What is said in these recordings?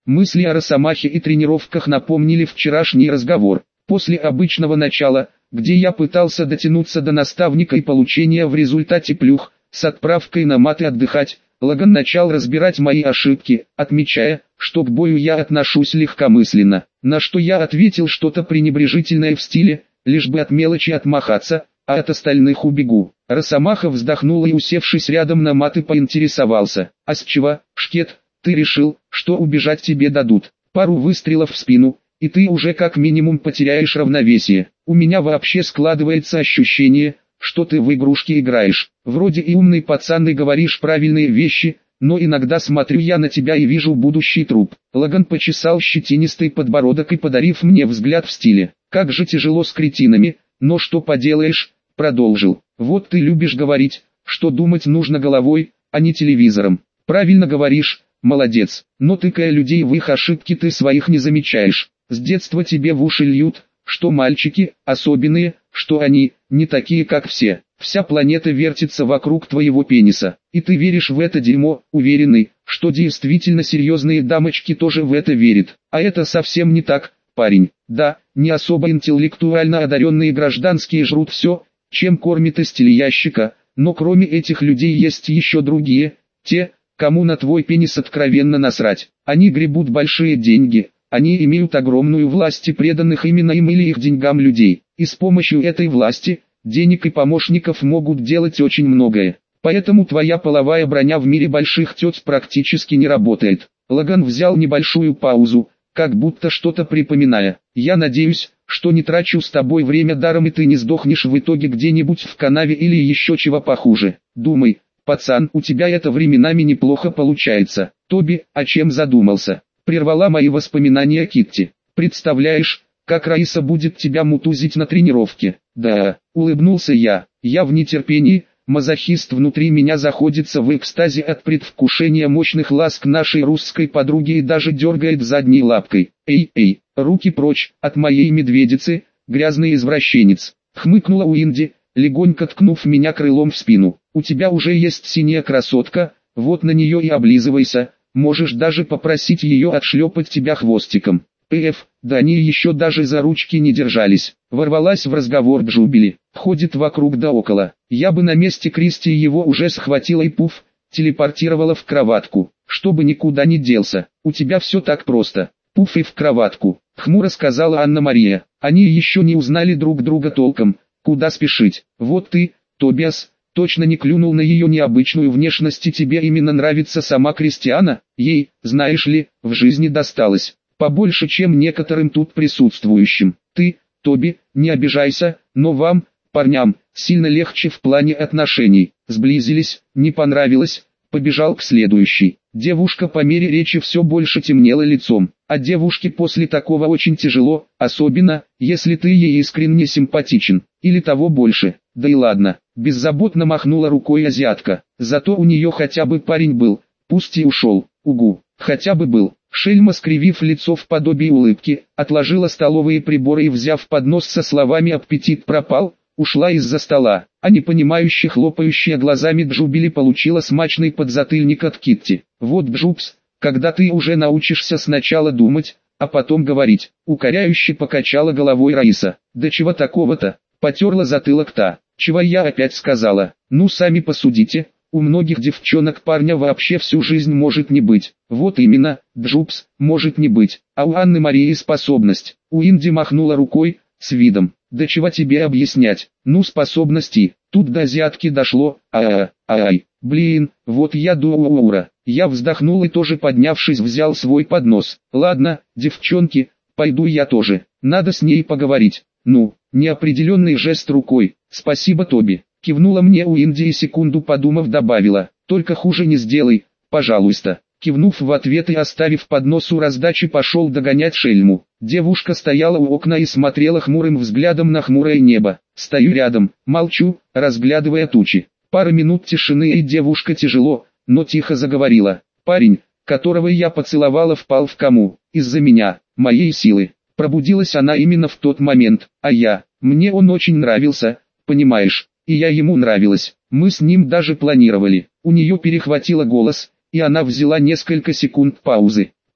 Мысли о Росомахе и тренировках напомнили вчерашний разговор. После обычного начала, где я пытался дотянуться до наставника и получения в результате плюх, с отправкой на маты отдыхать, Лаган начал разбирать мои ошибки, отмечая, что к бою я отношусь легкомысленно, на что я ответил что-то пренебрежительное в стиле, лишь бы от мелочи отмахаться, а от остальных убегу. Росомаха вздохнула и, усевшись рядом на маты, поинтересовался: «А с чего, Шкет, ты решил, что убежать тебе дадут? Пару выстрелов в спину, и ты уже как минимум потеряешь равновесие. У меня вообще складывается ощущение, что ты в игрушки играешь. Вроде и умный пацан и говоришь правильные вещи, но иногда смотрю я на тебя и вижу будущий труп». Лаган почесал щетинистый подбородок и, подарив мне взгляд в стиле: «Как же тяжело с кретинами, но что поделаешь», продолжил: «Вот ты любишь говорить, что думать нужно головой, а не телевизором. Правильно говоришь, молодец, но тыкая людей в их ошибки ты своих не замечаешь. С детства тебе в уши льют, что мальчики особенные, что они не такие как все. Вся планета вертится вокруг твоего пениса, и ты веришь в это дерьмо, уверенный, что действительно серьезные дамочки тоже в это верят. А это совсем не так, парень. Да, не особо интеллектуально одаренные гражданские жрут все, чем кормит из телеящика, но кроме этих людей есть еще другие, те, кому на твой пенис откровенно насрать. Они гребут большие деньги, они имеют огромную власть и преданных именно им или их деньгам людей, и с помощью этой власти, денег и помощников могут делать очень многое. Поэтому твоя половая броня в мире больших тет практически не работает». Лаган взял небольшую паузу, как будто что-то припоминая. «Я надеюсь, что не трачу с тобой время даром и ты не сдохнешь в итоге где-нибудь в канаве или еще чего похуже. Думай, пацан, у тебя это временами неплохо получается». «Тоби, о чем задумался?» Прервала мои воспоминания Китти. «Представляешь, как Раиса будет тебя мутузить на тренировке?» «Да», улыбнулся я в нетерпении, мазохист внутри меня заходится в экстазе от предвкушения мощных ласк нашей русской подруги и даже дергает задней лапкой. «Эй, руки прочь от моей медведицы, грязный извращенец!» Хмыкнула Уинди, легонько ткнув меня крылом в спину. «У тебя уже есть синяя красотка, вот на нее и облизывайся, можешь даже попросить ее отшлепать тебя хвостиком». Да они еще даже за ручки не держались. Ворвалась в разговор Джубили, ходит вокруг да около. Я бы на месте Кристи его уже схватила и пуф, телепортировала в кроватку, чтобы никуда не делся. «У тебя все так просто, пуф и в кроватку», хмуро сказала Анна-Мария. «Они еще не узнали друг друга толком, куда спешить. Вот ты, Тобиас, точно не клюнул на ее необычную внешность и тебе именно нравится сама Кристиана? Ей, знаешь ли, в жизни досталось побольше, чем некоторым тут присутствующим. Ты, Тоби, не обижайся, но вам, парням, сильно легче в плане отношений. Сблизились, не понравилось, побежал к следующей». Девушка по мере речи все больше темнела лицом, а девушке после такого очень тяжело, особенно, если ты ей искренне симпатичен, или того больше. «Да и ладно», беззаботно махнула рукой азиатка, «зато у нее хотя бы парень был, пусть и ушел, угу, хотя бы был». Шельма, скривив лицо в подобии улыбки, отложила столовые приборы и, взяв поднос со словами «аппетит пропал», ушла из-за стола, а непонимающе хлопающая глазами Джубили получила смачный подзатыльник от Китти. «Вот, Джубс, когда ты уже научишься сначала думать, а потом говорить», укоряюще покачала головой Раиса. «Да чего такого-то?» Потерла затылок та. «Чего я опять сказала? Ну сами посудите. У многих девчонок парня вообще всю жизнь может не быть». «Вот именно, Джубс, может не быть, а у Анны-Марии способность». Уинди махнула рукой, с видом: «Да чего тебе объяснять, ну способности». Тут до азиатки дошло: ай, блин, вот я дура». Я вздохнул и тоже, поднявшись, взял свой поднос. «Ладно, девчонки, пойду я тоже, надо с ней поговорить». «Ну», неопределенный жест рукой. «Спасибо, Тоби». Кивнула мне Уинди и, секунду подумав, добавила: «Только хуже не сделай, пожалуйста». Кивнув в ответ и оставив поднос у раздачи, пошел догонять Шельму. Девушка стояла у окна и смотрела хмурым взглядом на хмурое небо. Стою рядом, молчу, разглядывая тучи. Пара минут тишины, и девушка тяжело, но тихо заговорила: «Парень, которого я поцеловала, впал в кому? Из-за меня, моей силы». Пробудилась она именно в тот момент, а мне он очень нравился, понимаешь, и я ему нравилась. Мы с ним даже планировали. У нее перехватило голос, и она взяла несколько секунд паузы.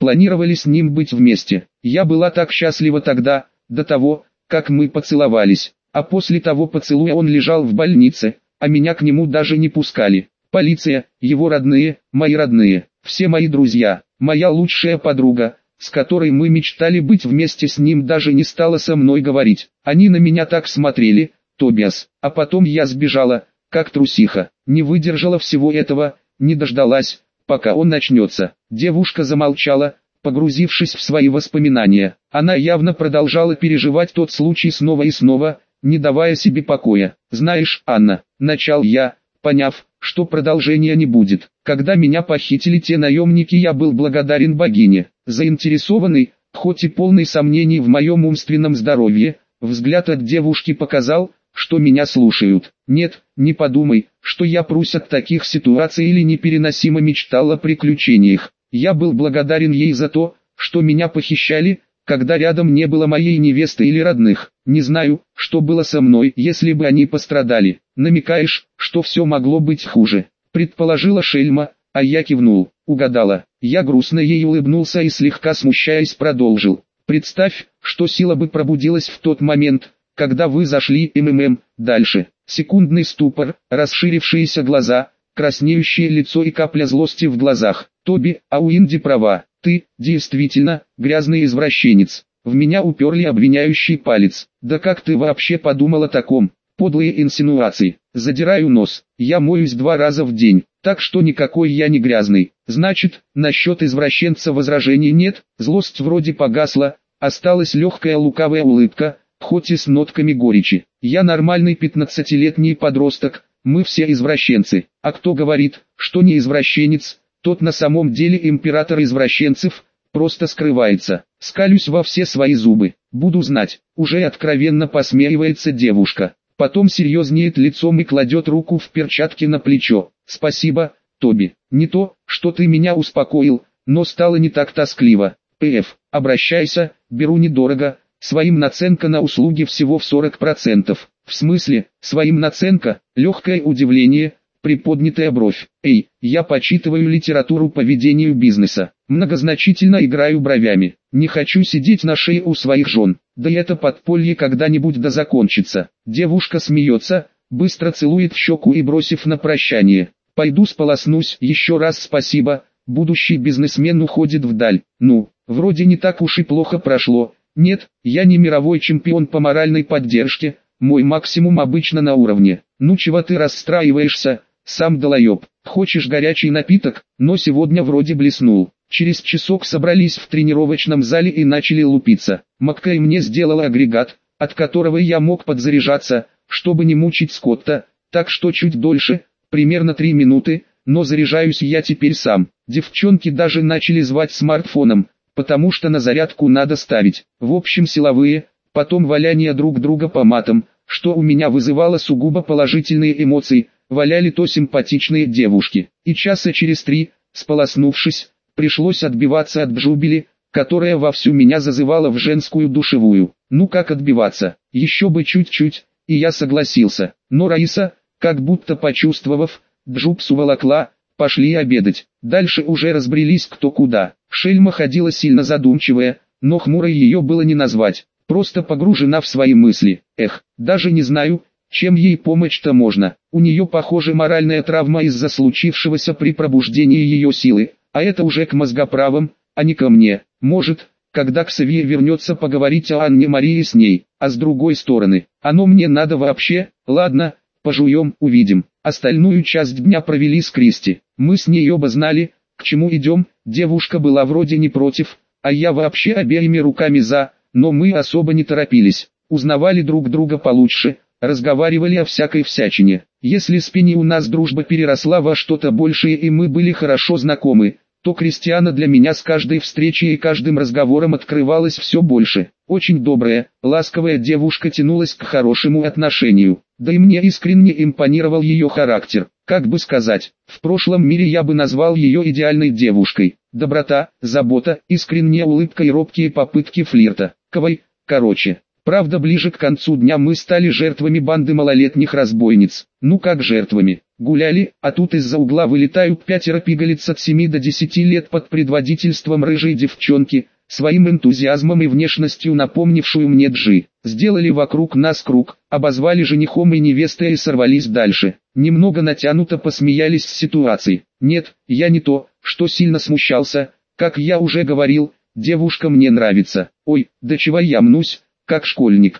планировали с ним быть вместе. Я была так счастлива тогда, до того, как мы поцеловались. А после того поцелуя он лежал в больнице, а меня к нему даже не пускали. Полиция, его родные, мои родные, все мои друзья, моя лучшая подруга, с которой мы мечтали быть вместе с ним, даже не стала со мной говорить. Они на меня так смотрели, Тобиас. А потом я сбежала, как трусиха. Не выдержала всего этого, не дождалась, пока он начнется. Девушка замолчала, погрузившись в свои воспоминания. Она явно продолжала переживать тот случай снова и снова, не давая себе покоя. «Знаешь, Анна», — начал я, поняв, что продолжения не будет. Когда меня похитили те наемники, я был благодарен богине. Заинтересованный, хоть и полный сомнений в моем умственном здоровье, взгляд от девушки показал, что меня слушают. Нет, не подумай, что я прусь от таких ситуаций или непереносимо мечтал о приключениях. Я был благодарен ей за то, что меня похищали, когда рядом не было моей невесты или родных. Не знаю, что было со мной, если бы они пострадали. Намекаешь, что все могло быть хуже? Предположила шельма, а я кивнул. Угадала. Я грустно ей улыбнулся и слегка смущаясь продолжил. Представь, что сила бы пробудилась в тот момент, когда вы зашли дальше. Секундный ступор, расширившиеся глаза, краснеющее лицо и капля злости в глазах. Тоби, а Уинди права. Ты, действительно, грязный извращенец. В меня уперли обвиняющий палец. Да как ты вообще подумал о таком? Подлые инсинуации. Задираю нос. Я моюсь 2 раза в день, так что никакой я не грязный. Значит, насчет извращенца возражений нет. Злость вроде погасла, осталась легкая лукавая улыбка, хоть и с нотками горечи. Я нормальный 15-летний подросток, мы все извращенцы. А кто говорит, что не извращенец, тот на самом деле император извращенцев, просто скрывается. Скалюсь во все свои зубы. Буду знать. Уже откровенно посмеивается девушка. Потом серьезнеет лицом и кладет руку в перчатке на плечо. Спасибо, Тоби. Не то, что ты меня успокоил, но стало не так тоскливо. Обращайся, беру недорого. Своим наценка на услуги всего в 40%. В смысле, своим наценка? Легкое удивление, приподнятая бровь. Я почитываю литературу по ведению бизнеса. Многозначительно играю бровями. Не хочу сидеть на шее у своих жен. Да и это подполье когда-нибудь да закончится. Девушка смеется, быстро целует в щеку и бросив на прощание. Пойду сполоснусь. Еще раз спасибо. Будущий бизнесмен уходит вдаль. Ну, вроде не так уж и плохо прошло. Нет, я не мировой чемпион по моральной поддержке, мой максимум обычно на уровне. Ну чего ты расстраиваешься, сам долоеб. Хочешь горячий напиток, но сегодня вроде блеснул. Через часок собрались в тренировочном зале и начали лупиться. Маккей мне сделал агрегат, от которого я мог подзаряжаться, чтобы не мучить Скотта, так что чуть дольше, примерно 3 минуты, но заряжаюсь я теперь сам. Девчонки даже начали звать смартфоном, потому что на зарядку надо ставить. В общем силовые, потом валяние друг друга по матам, что у меня вызывало сугубо положительные эмоции, валяли то симпатичные девушки. И часа через 3, сполоснувшись, пришлось отбиваться от Бжубили, которая вовсю меня зазывала в женскую душевую. Ну как отбиваться, еще бы чуть-чуть, и я согласился. Но Раиса, как будто почувствовав, Бжубсу волокла, пошли обедать. Дальше уже разбрелись кто куда. Шельма ходила сильно задумчивая, но хмурой ее было не назвать, просто погружена в свои мысли. Даже не знаю, чем ей помочь-то можно. У нее, похоже, моральная травма из-за случившегося при пробуждении ее силы, а это уже к мозгоправам, а не ко мне. Может, когда Ксавье вернется, поговорить о Анне Марии с ней, а с другой стороны, оно мне надо вообще? Ладно, пожуем, увидим. Остальную часть дня провели с Кристи. Мы с ней оба знали, к чему идем. Девушка была вроде не против, а я вообще обеими руками за, но мы особо не торопились. Узнавали друг друга получше, разговаривали о всякой всячине. Если с Пенни у нас дружба переросла во что-то большее и мы были хорошо знакомы, то Кристиана для меня с каждой встречей и каждым разговором открывалась все больше. Очень добрая, ласковая девушка тянулась к хорошему отношению. Да и мне искренне импонировал ее характер. Как бы сказать, в прошлом мире я бы назвал ее идеальной девушкой. Доброта, забота, искренняя улыбка и робкие попытки флирта. Короче, Правда, ближе к концу дня мы стали жертвами банды малолетних разбойниц. Ну как жертвами? Гуляли, а тут из-за угла вылетают 5 пигалиц от 7 до 10 лет под предводительством рыжей девчонки, своим энтузиазмом и внешностью напомнившую мне Джи. Сделали вокруг нас круг, обозвали женихом и невестой и сорвались дальше. Немного натянуто посмеялись с ситуации. Нет, я не то, что сильно смущался, как я уже говорил, девушка мне нравится. Ой, да чего я мнусь, как школьник,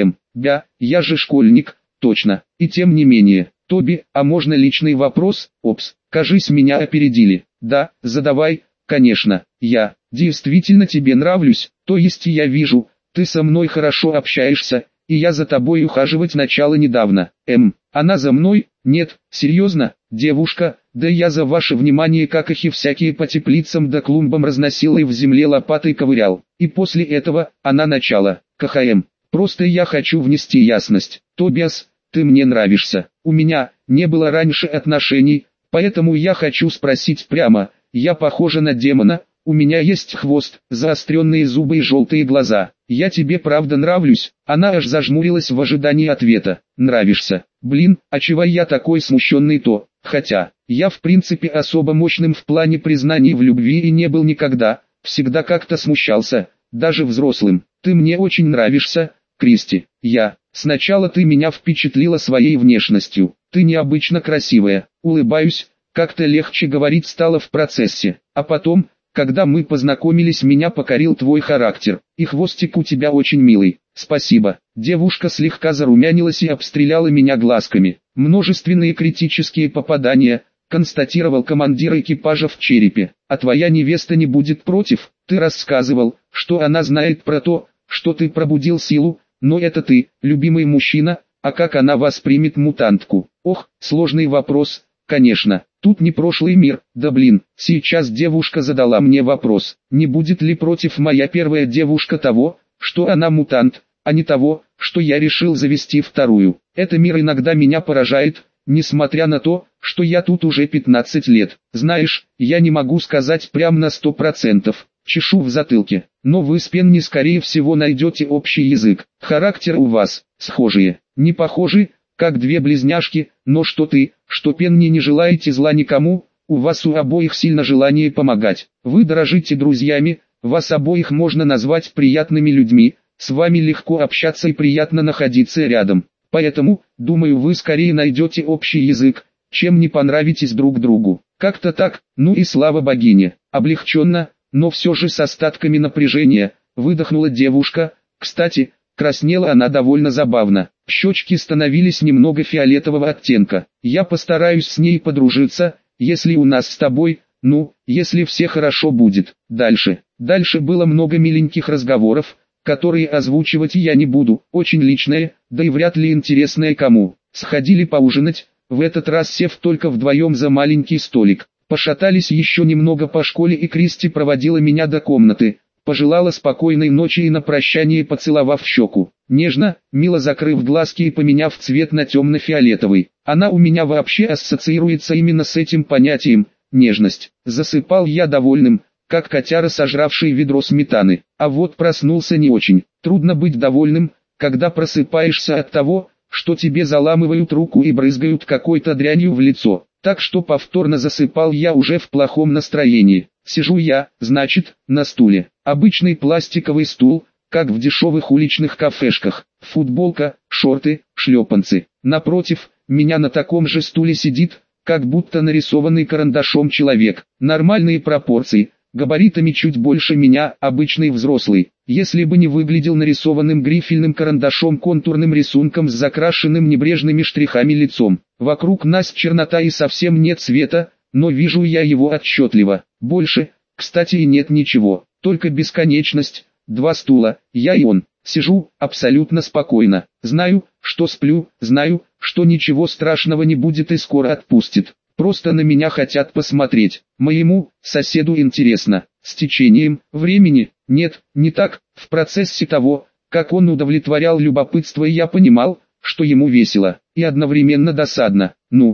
бя, я же школьник, точно, и тем не менее. Тоби, а можно личный вопрос? Опс, кажись, меня опередили. Да, задавай, конечно, я действительно тебе нравлюсь, то есть я вижу, ты со мной хорошо общаешься, и я за тобой ухаживать начала недавно. Она за мной? Нет, серьезно, девушка, да я за ваше внимание как их и всякие по теплицам да клумбам разносил и в земле лопатой ковырял. И после этого, она начала, КХМ. Просто я хочу внести ясность. Тобиас, ты мне нравишься. У меня не было раньше отношений, поэтому я хочу спросить прямо, я похожа на демона, у меня есть хвост, заостренные зубы и желтые глаза. Я тебе правда нравлюсь? Она аж зажмурилась в ожидании ответа. Нравишься. Блин, а чего я такой смущенный-то? Хотя, я в принципе особо мощным в плане признаний в любви и не был никогда, всегда как-то смущался, даже взрослым. Ты мне очень нравишься, Кристи. Сначала ты меня впечатлила своей внешностью. Ты необычно красивая. Улыбаюсь, как-то легче говорить стало в процессе. А потом, когда мы познакомились, меня покорил твой характер. И хвостик у тебя очень милый. Спасибо. Девушка слегка зарумянилась и обстреляла меня глазками. Множественные критические попадания, констатировал командир экипажа в черепе. А твоя невеста не будет против? Ты рассказывал, что она знает про то, что ты пробудил силу, но это ты, любимый мужчина, а как она воспримет мутантку? Ох, сложный вопрос, конечно. Тут не прошлый мир, да блин, сейчас девушка задала мне вопрос, не будет ли против моя первая девушка того, что она мутант, а не того, что я решил завести вторую. Это мир иногда меня поражает, несмотря на то, что я тут уже 15 лет. Знаешь, я не могу сказать прям на 100%, чешу в затылке, но вы с Пенни скорее всего найдете общий язык. Характер у вас, схожие, не похожи, как две близняшки, но что ты, что Пенни не желаете зла никому, у вас у обоих сильно желание помогать. Вы дорожите друзьями, вас обоих можно назвать приятными людьми, с вами легко общаться и приятно находиться рядом. Поэтому, думаю, вы скорее найдете общий язык, чем не понравитесь друг другу. Как-то так, ну и слава богине. Облегченно, но все же с остатками напряжения, выдохнула девушка. Кстати, краснела она довольно забавно. Щечки становились немного фиолетового оттенка. Я постараюсь с ней подружиться, если у нас с тобой, если все хорошо будет. Дальше было много миленьких разговоров, которые озвучивать я не буду, очень личное, да и вряд ли интересное кому. Сходили поужинать, в этот раз сев только вдвоем за маленький столик. Пошатались еще немного по школе, и Кристи проводила меня до комнаты, пожелала спокойной ночи и на прощание поцеловав щеку. Нежно, мило закрыв глазки и поменяв цвет на темно-фиолетовый. Она у меня вообще ассоциируется именно с этим понятием, нежность. Засыпал я довольным, как котяра, сожравший ведро сметаны. А вот проснулся не очень. Трудно быть довольным, когда просыпаешься от того, что тебе заламывают руку и брызгают какой-то дрянью в лицо. Так что повторно засыпал я уже в плохом настроении. Сижу я, значит, на стуле. Обычный пластиковый стул, как в дешевых уличных кафешках. Футболка, шорты, шлепанцы. Напротив, меня на таком же стуле сидит, как будто нарисованный карандашом человек. Нормальные пропорции, габаритами чуть больше меня, обычный взрослый. Если бы не выглядел нарисованным грифельным карандашом контурным рисунком с закрашенным небрежными штрихами лицом. Вокруг нас чернота и совсем нет света, но вижу я его отчетливо. Больше, кстати, и нет ничего, только бесконечность, два стула, я и он. Сижу, абсолютно спокойно. Знаю, что сплю, знаю, что ничего страшного не будет и скоро отпустит. Просто на меня хотят посмотреть. Моему соседу интересно. С течением времени, нет, не так, в процессе того, как он удовлетворял любопытство, я понимал, что ему весело и одновременно досадно.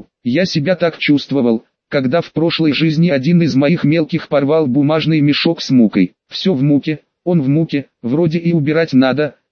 Я себя так чувствовал, когда в прошлой жизни один из моих мелких порвал бумажный мешок с мукой. Все в муке, он в муке, вроде и убирать надо,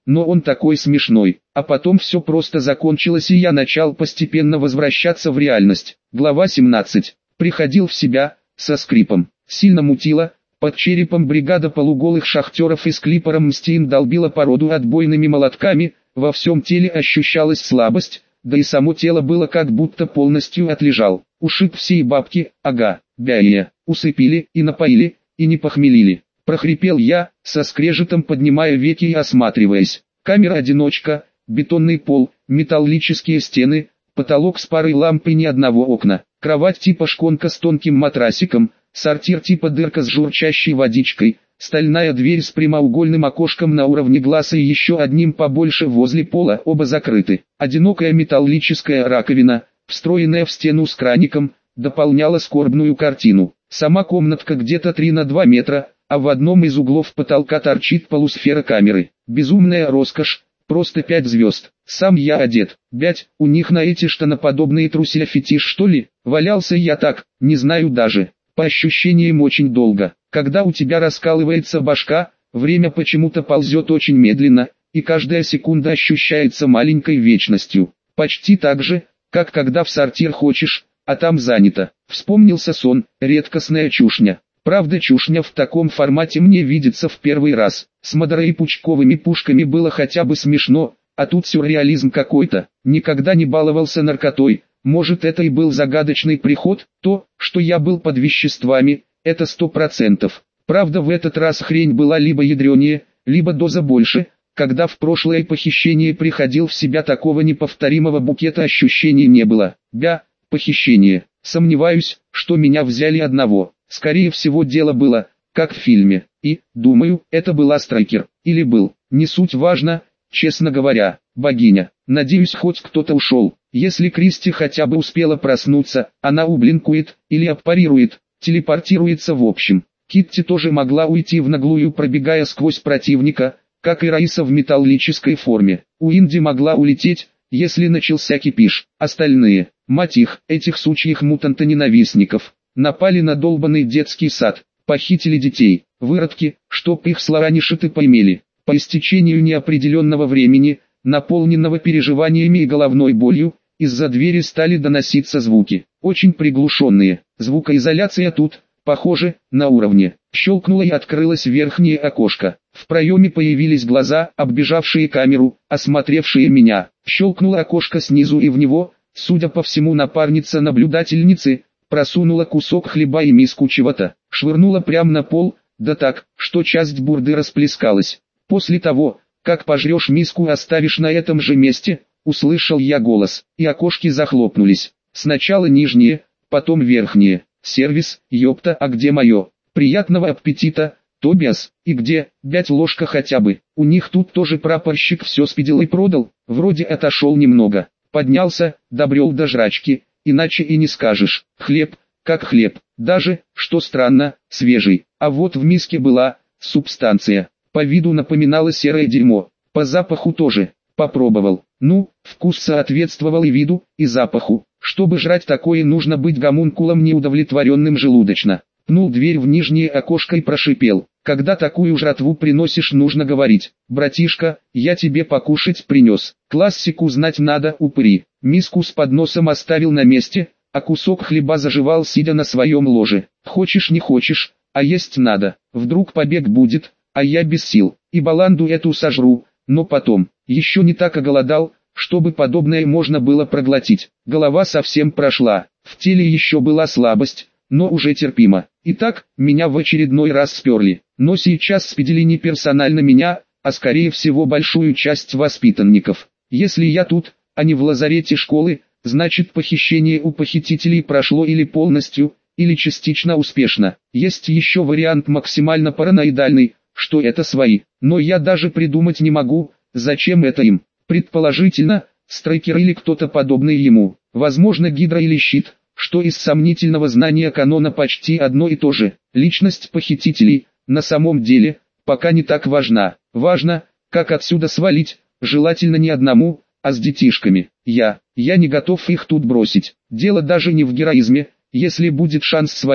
но он такой смешной. А потом все просто закончилось, и я начал постепенно возвращаться в реальность. Глава 17. Приходил в себя, со скрипом. Сильно мутило, под черепом бригада полуголых шахтеров и с клипором Мстин долбила породу отбойными молотками, во всем теле ощущалась слабость, да и само тело было как будто полностью отлежал. Ушиб всей бабки, ага, бяия, усыпили и напоили, и не похмелили. Прохрипел я, со скрежетом поднимая веки и осматриваясь. Камера-одиночка, бетонный пол, металлические стены, потолок с парой ламп и ни одного окна. Кровать типа шконка с тонким матрасиком, сортир типа дырка с журчащей водичкой, стальная дверь с прямоугольным окошком на уровне глаза и еще одним побольше возле пола, оба закрыты. Одинокая металлическая раковина, встроенная в стену с краником, дополняла скорбную картину. Сама комнатка где-то 3 на 2 метра, а в одном из углов потолка торчит полусфера камеры. Безумная роскошь, просто 5 звезд. Сам я одет. Блять, у них на эти штаноподобные труселя фетиш, что ли? Валялся я так, не знаю даже. По ощущениям очень долго. Когда у тебя раскалывается башка, время почему-то ползет очень медленно, и каждая секунда ощущается маленькой вечностью. Почти так же, как когда в сортир хочешь, а там занято. Вспомнился сон, редкостная чушня. Правда, чушня в таком формате мне видится в первый раз. С Мадро и Пучковыми пушками было хотя бы смешно, а тут сюрреализм какой-то. Никогда не баловался наркотой. Может, это и был загадочный приход? То, что я был под веществами, это 100%. Правда, в этот раз хрень была либо ядренее, либо доза больше. Когда в прошлое похищение приходил в себя, такого неповторимого букета ощущений не было. Похищение. Сомневаюсь, что меня взяли одного. Скорее всего, дело было, как в фильме. И, думаю, это была Страйкер. Или был. Не суть важно, честно говоря. Богиня. Надеюсь, хоть кто-то ушел. Если Кристи хотя бы успела проснуться, она ублинкует, или аппарирует, телепортируется в общем. Китти тоже могла уйти в наглую, пробегая сквозь противника, как и Раиса в металлической форме. У Инди могла улететь, если начался кипиш. Остальные, мать их, этих сучьих мутанта-ненавистников, напали на долбанный детский сад, похитили детей, выродки, чтоб их слоранишиты поймели. По истечению неопределенного времени, наполненного переживаниями и головной болью, из-за двери стали доноситься звуки, очень приглушенные. Звукоизоляция тут, похоже, на уровне. Щелкнуло и открылось верхнее окошко. В проеме появились глаза, оббежавшие камеру, осмотревшие меня. Щелкнуло окошко снизу, и в него, судя по всему, напарница наблюдательницы, просунула кусок хлеба и миску чего-то, швырнула прямо на пол, да так, что часть бурды расплескалась. После того, как пожрешь миску и оставишь на этом же месте, услышал я голос, и окошки захлопнулись. Сначала нижние, потом верхние. Сервис, ёпта, а где мое? Приятного аппетита, Тобиас, и где, ложка хотя бы. У них тут тоже прапорщик все спидил и продал, вроде отошел немного. Поднялся, добрел до жрачки, иначе и не скажешь. Хлеб, как хлеб, даже, что странно, свежий. А вот в миске была субстанция. По виду напоминала серое дерьмо, по запаху тоже. Попробовал. Ну, вкус соответствовал и виду, и запаху. Чтобы жрать такое, нужно быть гомункулом неудовлетворенным желудочно. Пнул дверь в нижнее окошко и прошипел. Когда такую жратву приносишь, нужно говорить: братишка, я тебе покушать принес. Классику знать надо, упыри. Миску с подносом оставил на месте, а кусок хлеба заживал, сидя на своем ложе. Хочешь не хочешь, а есть надо. Вдруг побег будет, а я без сил. И баланду эту сожру, но потом. Еще не так оголодал, чтобы подобное можно было проглотить. Голова совсем прошла, в теле еще была слабость, но уже терпимо. Итак, меня в очередной раз сперли. Но сейчас спидили не персонально меня, а скорее всего большую часть воспитанников. Если я тут, а не в лазарете школы, значит похищение у похитителей прошло или полностью, или частично успешно. Есть еще вариант максимально параноидальный, что это свои. Но я даже придумать не могу, зачем это им. Предположительно, Страйкер или кто-то подобный ему. Возможно, Гидра или Щит, что из сомнительного знания канона почти одно и то же. Личность похитителей, на самом деле, пока не так важна. Важно, как отсюда свалить, желательно не одному, а с детишками. Я не готов их тут бросить. Дело даже не в героизме. Если будет шанс свалить,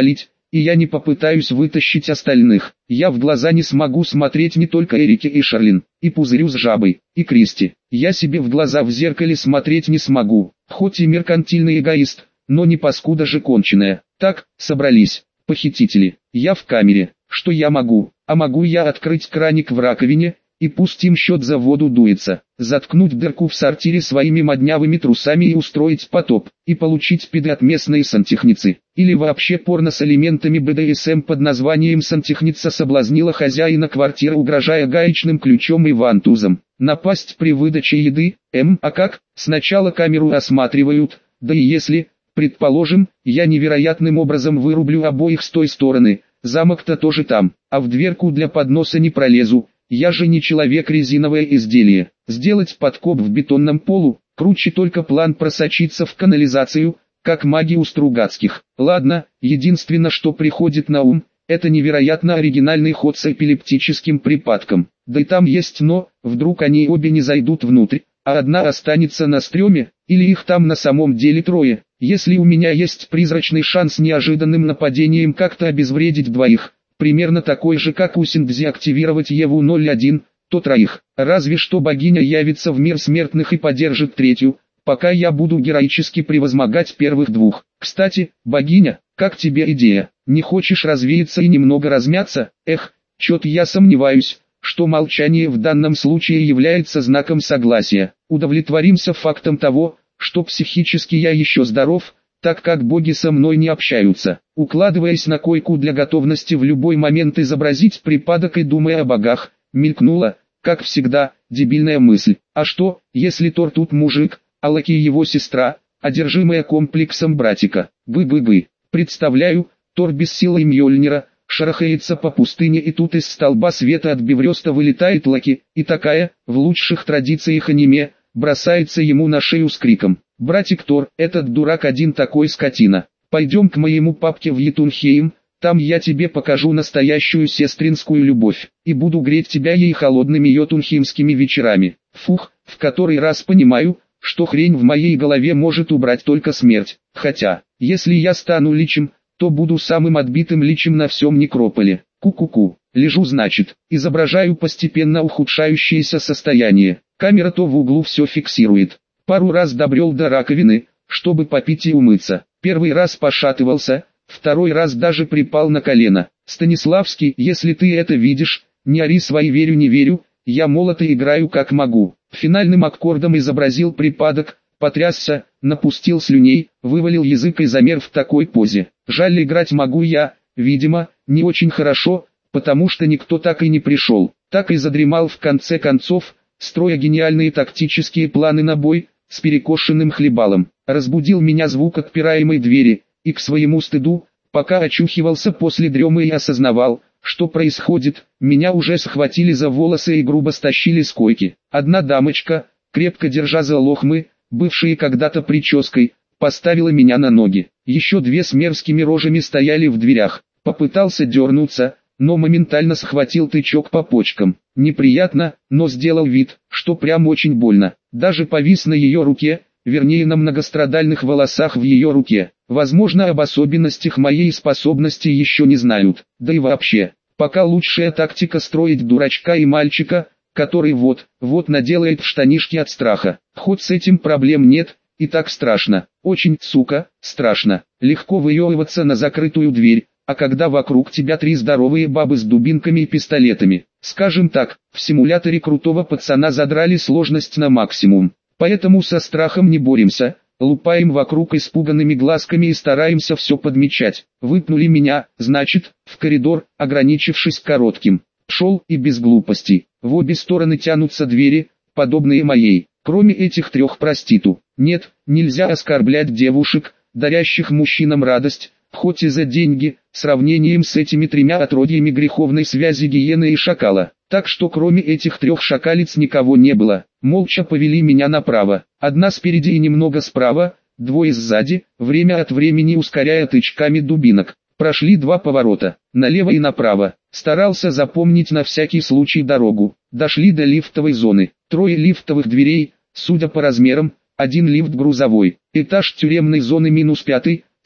и я не попытаюсь вытащить остальных. Я в глаза не смогу смотреть не только Эрике и Шарлин, и Пузырю с жабой, и Кристи. Я себе в глаза в зеркале смотреть не смогу, хоть и меркантильный эгоист, но не паскуда же конченая. Так, собрались, похитители. Я в камере. Что я могу? А могу я открыть краник в раковине, и пусть им счет за воду дуется, заткнуть дырку в сортире своими моднявыми трусами и устроить потоп, и получить пиды от местной сантехницы, или вообще порно с элементами БДСМ под названием «Сантехница соблазнила хозяина квартиры, угрожая гаечным ключом и вантузом». Напасть при выдаче еды, а как? Сначала камеру осматривают, да и если, предположим, я невероятным образом вырублю обоих с той стороны, замок-то тоже там, а в дверку для подноса не пролезу. Я же не человек, резиновое изделие. Сделать подкоп в бетонном полу, круче только план просочиться в канализацию, как маги у Стругацких. Ладно, единственное, что приходит на ум, это невероятно оригинальный ход с эпилептическим припадком. Да и там есть но, вдруг они обе не зайдут внутрь, а одна останется на стреме, или их там на самом деле трое. Если у меня есть призрачный шанс неожиданным нападением как-то обезвредить двоих, примерно такой же, как у Синдзи активировать Еву 01, то троих. Разве что богиня явится в мир смертных и поддержит третью, пока я буду героически превозмогать первых двух. Кстати, богиня, как тебе идея? Не хочешь развеяться и немного размяться? Чё-то я сомневаюсь, что молчание в данном случае является знаком согласия. Удовлетворимся фактом того, что психически я еще здоров, так как боги со мной не общаются. Укладываясь на койку для готовности в любой момент изобразить припадок и думая о богах, мелькнула, как всегда, дебильная мысль. А что, если Тор тут мужик, а Локи его сестра, одержимая комплексом братика? Бы-бы-бы. Представляю, Тор без силы Мьёльнира, шарахается по пустыне, и тут из столба света от Беврёста вылетает Локи, и такая, в лучших традициях аниме, бросается ему на шею с криком: «Братик Тор, этот дурак один такой скотина. Пойдем к моему папке в Йетунхейм, там я тебе покажу настоящую сестринскую любовь, и буду греть тебя ей холодными йотунхеймскими вечерами». Фух, в который раз понимаю, что хрень в моей голове может убрать только смерть. Хотя, если я стану личем, то буду самым отбитым личем на всем некрополе. Ку-ку-ку, лежу значит, изображаю постепенно ухудшающееся состояние. Камера то в углу все фиксирует. Пару раз добрел до раковины, чтобы попить и умыться. Первый раз пошатывался, второй раз даже припал на колено. Станиславский, если ты это видишь, не ори свои верю не верю, я молото играю как могу. Финальным аккордом изобразил припадок, потрясся, напустил слюней, вывалил язык и замер в такой позе. Жаль, играть могу я, видимо, не очень хорошо, потому что никто так и не пришел. Так и задремал в конце концов, строя гениальные тактические планы на бой, с перекошенным хлебалом. Разбудил меня звук отпираемой двери, и к своему стыду, пока очухивался после дремы и осознавал, что происходит, меня уже схватили за волосы и грубо стащили с койки. Одна дамочка, крепко держа за лохмы, бывшие когда-то прической, поставила меня на ноги. Еще две с мерзкими рожами стояли в дверях. Попытался дернуться, но моментально схватил тычок по почкам. Неприятно, но сделал вид, что прям очень больно. Даже повис на ее руке, вернее на многострадальных волосах в ее руке. Возможно, об особенностях моей способности еще не знают. Да и вообще, пока лучшая тактика строить дурачка и мальчика, который вот наделает в штанишки от страха. Хоть с этим проблем нет, и так страшно. Очень, сука, страшно. Легко выебываться на закрытую дверь, а когда вокруг тебя три здоровые бабы с дубинками и пистолетами. Скажем так, в симуляторе крутого пацана задрали сложность на максимум. Поэтому со страхом не боремся, лупаем вокруг испуганными глазками и стараемся все подмечать. Выпнули меня, значит, в коридор, ограничившись коротким. Шел и без глупостей. В обе стороны тянутся двери, подобные моей. Кроме этих трех проститу. Нет, нельзя оскорблять девушек, дарящих мужчинам радость, хоть и за деньги, сравнением с этими тремя отродьями греховной связи гиены и шакала. Так что кроме этих трех шакалиц никого не было. Молча повели меня направо. Одна спереди и немного справа, двое сзади, время от времени ускоряя тычками дубинок. Прошли два поворота, налево и направо. Старался запомнить на всякий случай дорогу. Дошли до лифтовой зоны. Трое лифтовых дверей, судя по размерам, один лифт грузовой. Этаж тюремной зоны -5,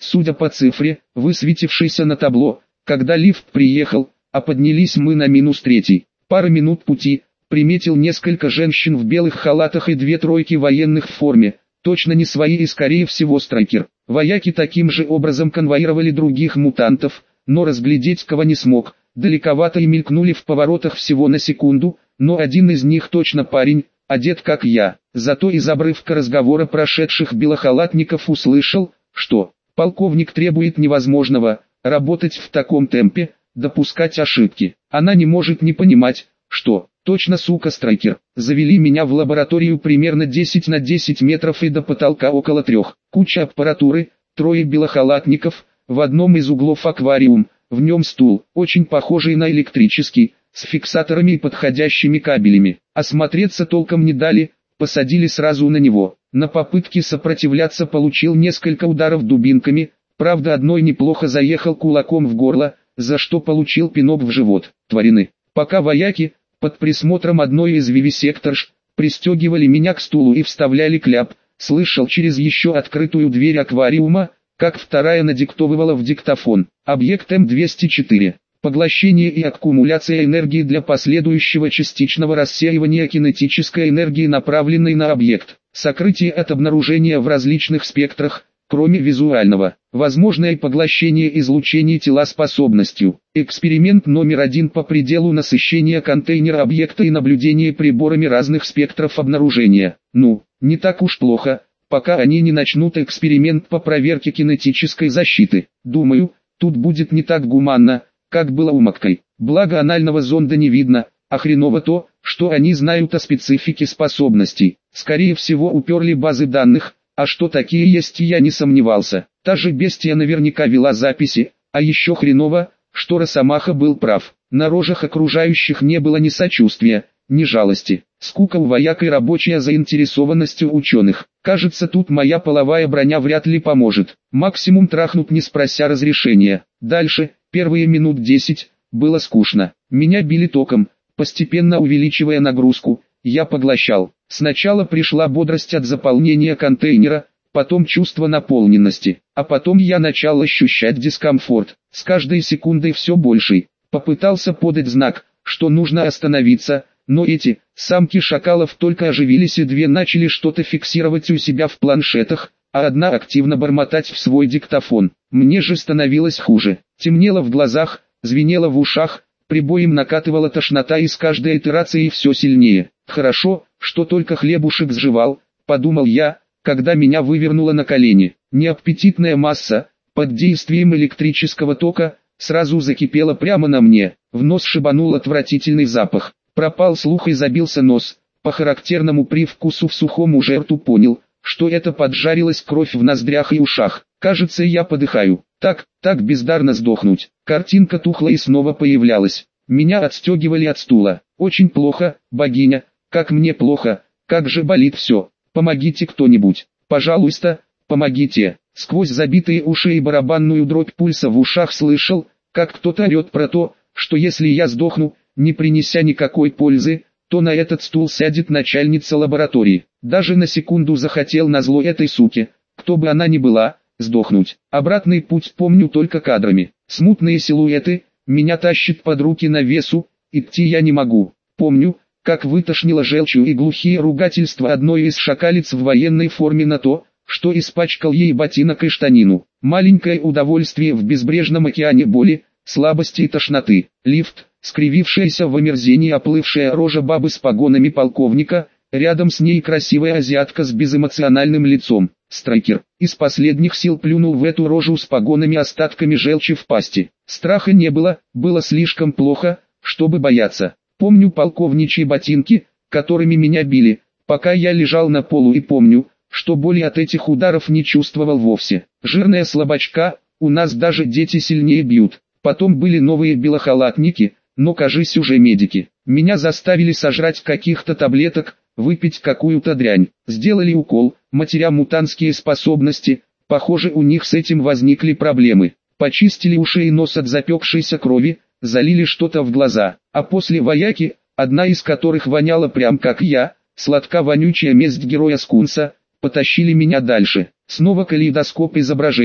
судя по цифре, высветившейся на табло, когда лифт приехал, а поднялись мы на -3. Пара минут пути, приметил несколько женщин в белых халатах и 2-3 военных в форме, точно не свои и скорее всего страйкер. Вояки таким же образом конвоировали других мутантов, но разглядеть кого не смог, далековато и мелькнули в поворотах всего на секунду, но один из них точно парень, одет как я. Зато из обрывка разговора прошедших белохалатников услышал, что полковник требует невозможного, работать в таком темпе, допускать ошибки. Она не может не понимать, что, точно сука страйкер. Завели меня в лабораторию примерно 10 на 10 метров и до потолка около 3. Куча аппаратуры, 3 белохалатников, в одном из углов аквариум, в нем стул, очень похожий на электрический, с фиксаторами и подходящими кабелями. Осмотреться толком не дали, посадили сразу на него. На попытке сопротивляться получил несколько ударов дубинками, правда одной неплохо заехал кулаком в горло, за что получил пинок в живот. Тварины. Пока вояки, под присмотром одной из вивисекторш, пристегивали меня к стулу и вставляли кляп, слышал через еще открытую дверь аквариума, как вторая надиктовывала в диктофон. Объект М204. Поглощение и аккумуляция энергии для последующего частичного рассеивания кинетической энергии, направленной на объект. Сокрытие от обнаружения в различных спектрах, кроме визуального. Возможное поглощение излучений тела способностью. Эксперимент номер 1 по пределу насыщения контейнера объекта и наблюдение приборами разных спектров обнаружения. Ну, не так уж плохо, пока они не начнут эксперимент по проверке кинетической защиты. Думаю, тут будет не так гуманно, как было у Маккой. Благо анального зонда не видно, а хреново то, что они знают о специфике способностей. Скорее всего уперли базы данных, а что такие есть я не сомневался. Та же бестия наверняка вела записи, а еще хреново, что Росомаха был прав. На рожах окружающих не было ни сочувствия, ни жалости. Скука у вояк и рабочая заинтересованность у ученых. Кажется, тут моя половая броня вряд ли поможет. Максимум трахнут не спрося разрешения. Дальше, первые минут 10, было скучно. Меня били током, постепенно увеличивая нагрузку, я поглощал. Сначала пришла бодрость от заполнения контейнера, потом чувство наполненности, а потом я начал ощущать дискомфорт, с каждой секундой все больший. Попытался подать знак, что нужно остановиться, но эти самки шакалов только оживились и 2 начали что-то фиксировать у себя в планшетах, а одна активно бормотать в свой диктофон. Мне же становилось хуже. Темнело в глазах, звенело в ушах, прибоем накатывала тошнота и с каждой итерацией все сильнее. Хорошо, что только хлебушек сживал, подумал я, когда меня вывернуло на колени. Неаппетитная масса, под действием электрического тока, сразу закипела прямо на мне. В нос шибанул отвратительный запах. Пропал слух и забился нос. По характерному привкусу в сухом уже рту понял, что это поджарилась кровь в ноздрях и ушах. Кажется, я подыхаю. Так бездарно сдохнуть. Картинка тухла и снова появлялась. Меня отстегивали от стула. Очень плохо, богиня, как мне плохо, как же болит все. Помогите кто-нибудь. Пожалуйста, помогите. Сквозь забитые уши и барабанную дробь пульса в ушах слышал, как кто-то орет про то, что если я сдохну, не принеся никакой пользы, то на этот стул сядет начальница лаборатории. Даже на секунду захотел назло этой суке, кто бы она ни была, сдохнуть. Обратный путь помню только кадрами. Смутные силуэты, меня тащит под руки на весу, идти я не могу. Помню, как вытошнило желчью и глухие ругательства одной из шакалиц в военной форме на то, что испачкал ей ботинок и штанину. Маленькое удовольствие в безбрежном океане боли, слабости и тошноты. Лифт, скривившаяся в омерзении оплывшая рожа бабы с погонами полковника, рядом с ней красивая азиатка с безэмоциональным лицом. Страйкер из последних сил плюнул в эту рожу с погонами остатками желчи в пасти. Страха не было, было слишком плохо, чтобы бояться. Помню полковничьи ботинки, которыми меня били, пока я лежал на полу, и помню, что боли от этих ударов не чувствовал вовсе. Жирная слабачка, у нас даже дети сильнее бьют. Потом были новые белохалатники, но кажись уже медики. Меня заставили сожрать каких-то таблеток, выпить какую-то дрянь. Сделали укол, матеря мутантские способности, похоже у них с этим возникли проблемы. Почистили уши и нос от запекшейся крови, залили что-то в глаза. А после вояки, одна из которых воняла прям как я, сладко-вонючая месть героя Скунса, потащили меня дальше. Снова калейдоскоп изображений.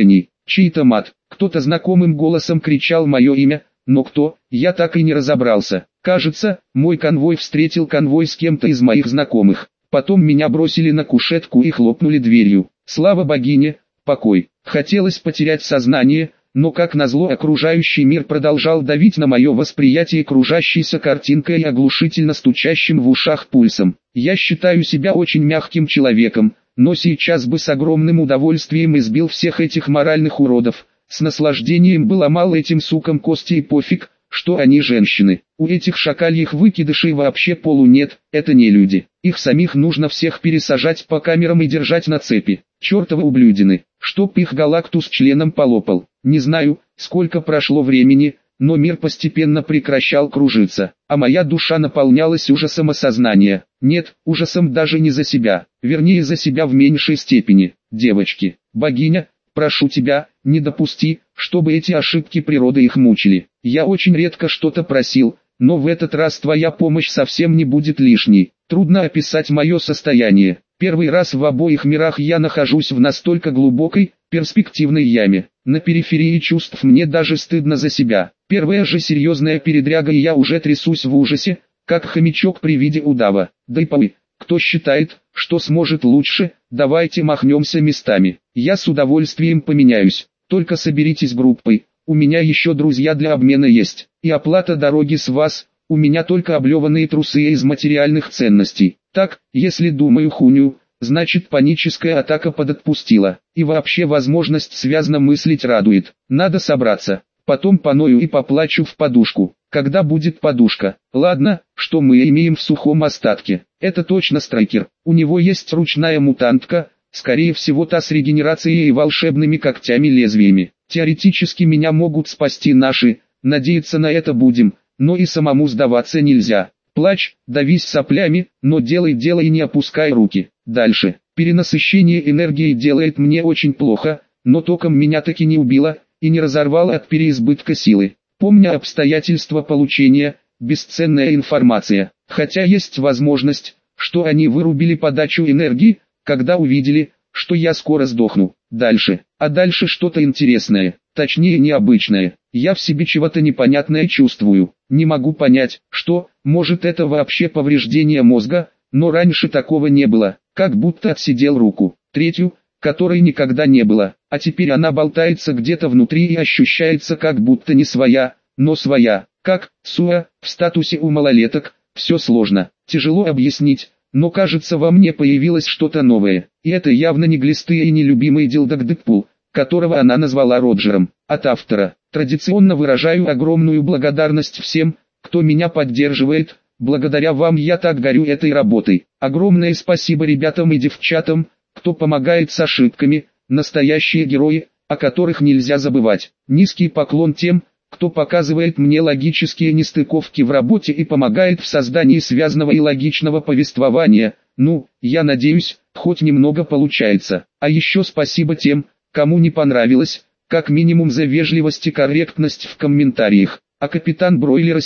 чей-то мат. Кто-то знакомым голосом кричал мое имя, но кто, я так и не разобрался. Кажется, мой конвой встретил конвой с кем-то из моих знакомых. Потом меня бросили на кушетку и хлопнули дверью. Слава богине, покой. Хотелось потерять сознание, но как назло окружающий мир продолжал давить на мое восприятие кружащейся картинкой и оглушительно стучащим в ушах пульсом. Я считаю себя очень мягким человеком, но сейчас бы с огромным удовольствием избил всех этих моральных уродов, с наслаждением бы ломал этим сукам кости и пофиг, что они женщины. У этих шакальих выкидышей вообще полу нет, это не люди. Их самих нужно всех пересажать по камерам и держать на цепи. Чертовы ублюдины, чтоб их галактус членом полопал. Не знаю, сколько прошло времени, но мир постепенно прекращал кружиться, а моя душа наполнялась ужасом осознания. Нет, ужасом даже не за себя, вернее за себя в меньшей степени. Девочки, богиня, прошу тебя, не допусти, чтобы эти ошибки природы их мучили. Я очень редко что-то просил, но в этот раз твоя помощь совсем не будет лишней. Трудно описать мое состояние. Первый раз в обоих мирах я нахожусь в настолько глубокой, перспективной яме. На периферии чувств мне даже стыдно за себя. Первая же серьезная передряга, и я уже трясусь в ужасе, как хомячок при виде удава. Да и пой, кто считает, что сможет лучше, давайте махнемся местами. Я с удовольствием поменяюсь, только соберитесь группой. У меня еще друзья для обмена есть, и оплата дороги с вас, у меня только облеванные трусы из материальных ценностей. Так, если думаю хуню, значит паническая атака подотпустила, и вообще возможность связно мыслить радует. Надо собраться, потом поною и поплачу в подушку. Когда будет подушка? Ладно, что мы имеем в сухом остатке? Это точно Страйкер, у него есть ручная мутантка, скорее всего та с регенерацией и волшебными когтями-лезвиями. Теоретически меня могут спасти наши, надеяться на это будем, но и самому сдаваться нельзя. Плачь, давись соплями, но делай дело и не опускай руки. Дальше. Перенасыщение энергии делает мне очень плохо, но током меня таки не убило и не разорвало от переизбытка силы. Помня обстоятельства получения, бесценная информация. Хотя есть возможность, что они вырубили подачу энергии, когда увидели, что я скоро сдохну. Дальше. А дальше что-то интересное, точнее необычное. Я в себе чего-то непонятное чувствую. Не могу понять, что, может это вообще повреждение мозга, но раньше такого не было, как будто отсидел руку, третью, которой никогда не было, а теперь она болтается где-то внутри и ощущается как будто не своя, но своя, как, суа, в статусе у малолеток, все сложно, тяжело объяснить, но кажется во мне появилось что-то новое, и это явно не глисты и не любимый дилдок Дэдпул, которого она назвала Роджером, от автора. Традиционно выражаю огромную благодарность всем, кто меня поддерживает, благодаря вам я так горю этой работой. Огромное спасибо ребятам и девчатам, кто помогает с ошибками, настоящие герои, о которых нельзя забывать. Низкий поклон тем, кто показывает мне логические нестыковки в работе и помогает в создании связного и логичного повествования. Ну, я надеюсь, хоть немного получается. А еще спасибо тем, кому не понравилось, как минимум за вежливость и корректность в комментариях. А капитан Бройлера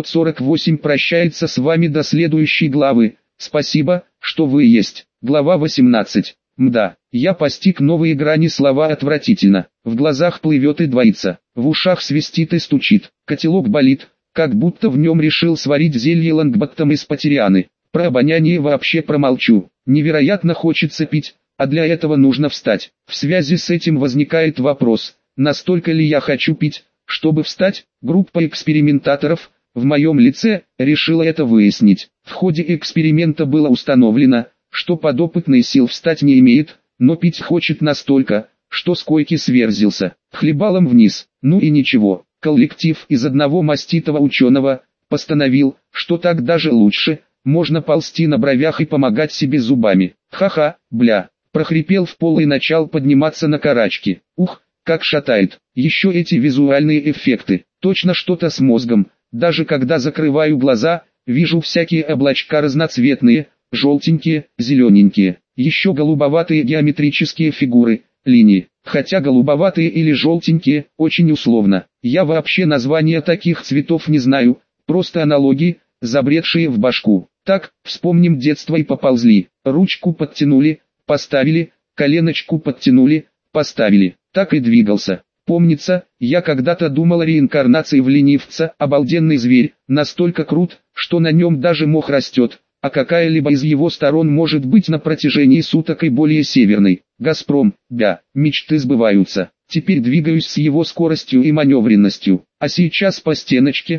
748 прощается с вами до следующей главы. Спасибо, что вы есть. Глава 18. Мда, я постиг новые грани слова отвратительно. В глазах плывет и двоится, в ушах свистит и стучит. Котелок болит, как будто в нем решил сварить зелье лангбаттом из патерианы. Про обоняние вообще промолчу. Невероятно хочется пить, а для этого нужно встать. В связи с этим возникает вопрос, настолько ли я хочу пить, чтобы встать. Группа экспериментаторов, в моем лице, решила это выяснить. В ходе эксперимента было установлено, что подопытный сил встать не имеет, но пить хочет настолько, что с койки сверзился, хлебалом вниз. Ну и ничего, коллектив из одного маститого ученого постановил, что так даже лучше, можно ползти на бровях и помогать себе зубами. Ха-ха, бля, прохрипел в пол и начал подниматься на карачки. Ух, как шатает, еще эти визуальные эффекты, точно что-то с мозгом. Даже когда закрываю глаза, вижу всякие облачка разноцветные, желтенькие, зелененькие, еще голубоватые геометрические фигуры, линии. Хотя голубоватые или желтенькие, очень условно. Я вообще названия таких цветов не знаю, просто аналогии, забредшие в башку. Так, вспомним детство и поползли. Ручку подтянули, поставили, коленочку подтянули, поставили, так и двигался. Помнится, я когда-то думал о реинкарнации в ленивца, обалденный зверь, настолько крут, что на нем даже мох растет, а какая-либо из его сторон может быть на протяжении суток и более северной. Газпром, да, мечты сбываются. Теперь двигаюсь с его скоростью и маневренностью, а сейчас по стеночке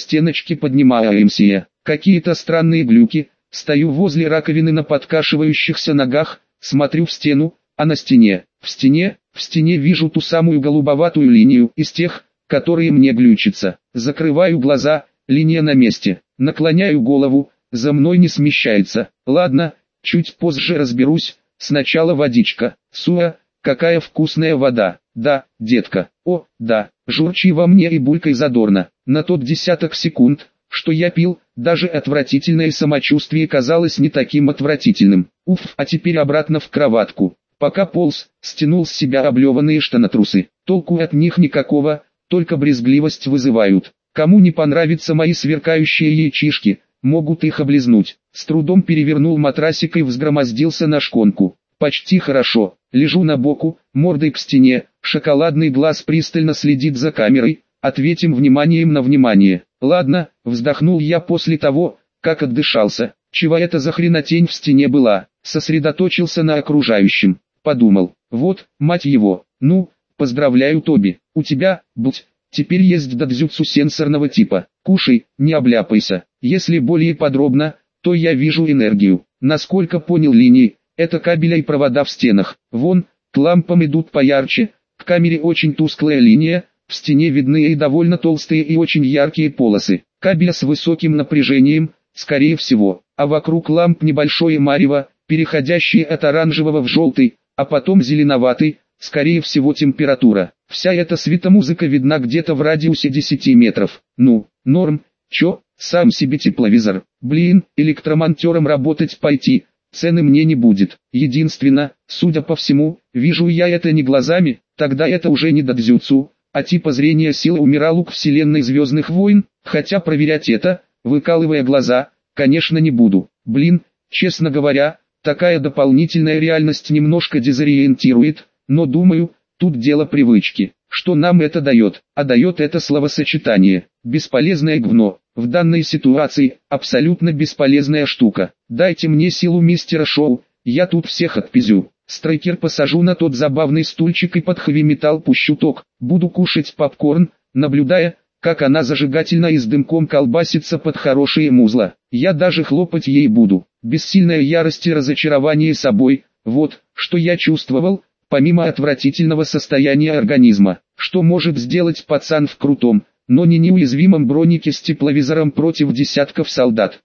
поднимаемся. Какие-то странные глюки, стою возле раковины на подкашивающихся ногах, смотрю в стену, а на стене, в стене вижу ту самую голубоватую линию из тех, которые мне глючатся. Закрываю глаза, линия на месте, наклоняю голову, за мной не смещается. Ладно, чуть позже разберусь, сначала водичка. Суа, какая вкусная вода. Да, детка, о, да, журчи во мне и булькай задорно. На тот десяток секунд, что я пил, даже отвратительное самочувствие казалось не таким отвратительным. Уф, а теперь обратно в кроватку. Пока полз, стянул с себя облеванные штанотрусы. Толку от них никакого, только брезгливость вызывают. Кому не понравятся мои сверкающие яичишки, могут их облизнуть. С трудом перевернул матрасик и взгромоздился на шконку. Почти хорошо. Лежу на боку, мордой к стене, шоколадный глаз пристально следит за камерой, ответим вниманием на внимание. Ладно, вздохнул я после того, как отдышался. Чего это за хренотень в стене была? Сосредоточился на окружающем. Подумал, вот, мать его, ну, поздравляю, Тоби, у тебя, теперь есть дадзюцу сенсорного типа. Кушай, не обляпайся. Если более подробно, то я вижу энергию. Насколько понял линии, это кабеля и провода в стенах. Вон, к лампам идут поярче, к камере очень тусклая линия, в стене видны и довольно толстые и очень яркие полосы. Кабеля с высоким напряжением, скорее всего, а вокруг ламп небольшое марево, переходящее от оранжевого в желтый, а потом зеленоватый, скорее всего температура. Вся эта светомузыка видна где-то в радиусе 10 метров. Ну, норм, чё, сам себе тепловизор. Блин, электромонтером работать пойти, цены мне не будет. Единственно, судя по всему, вижу я это не глазами, тогда это уже не дадзюцу, а типа зрения силы умиралук вселенной Звездных войн, хотя проверять это, выкалывая глаза, конечно не буду. Блин, честно говоря, такая дополнительная реальность немножко дезориентирует, но думаю, тут дело привычки. Что нам это дает? А дает это словосочетание. Бесполезное говно. В данной ситуации, абсолютно бесполезная штука. Дайте мне силу мистера Шоу, я тут всех отпизю. Страйкер посажу на тот забавный стульчик и под хэви-металл пущу ток. Буду кушать попкорн, наблюдая, как она зажигательно и с дымком колбасится под хорошие музла. Я даже хлопать ей буду. Бессильная ярость и разочарование собой, вот, что я чувствовал, помимо отвратительного состояния организма. Что может сделать пацан в крутом, но не неуязвимом бронике с тепловизором против десятков солдат?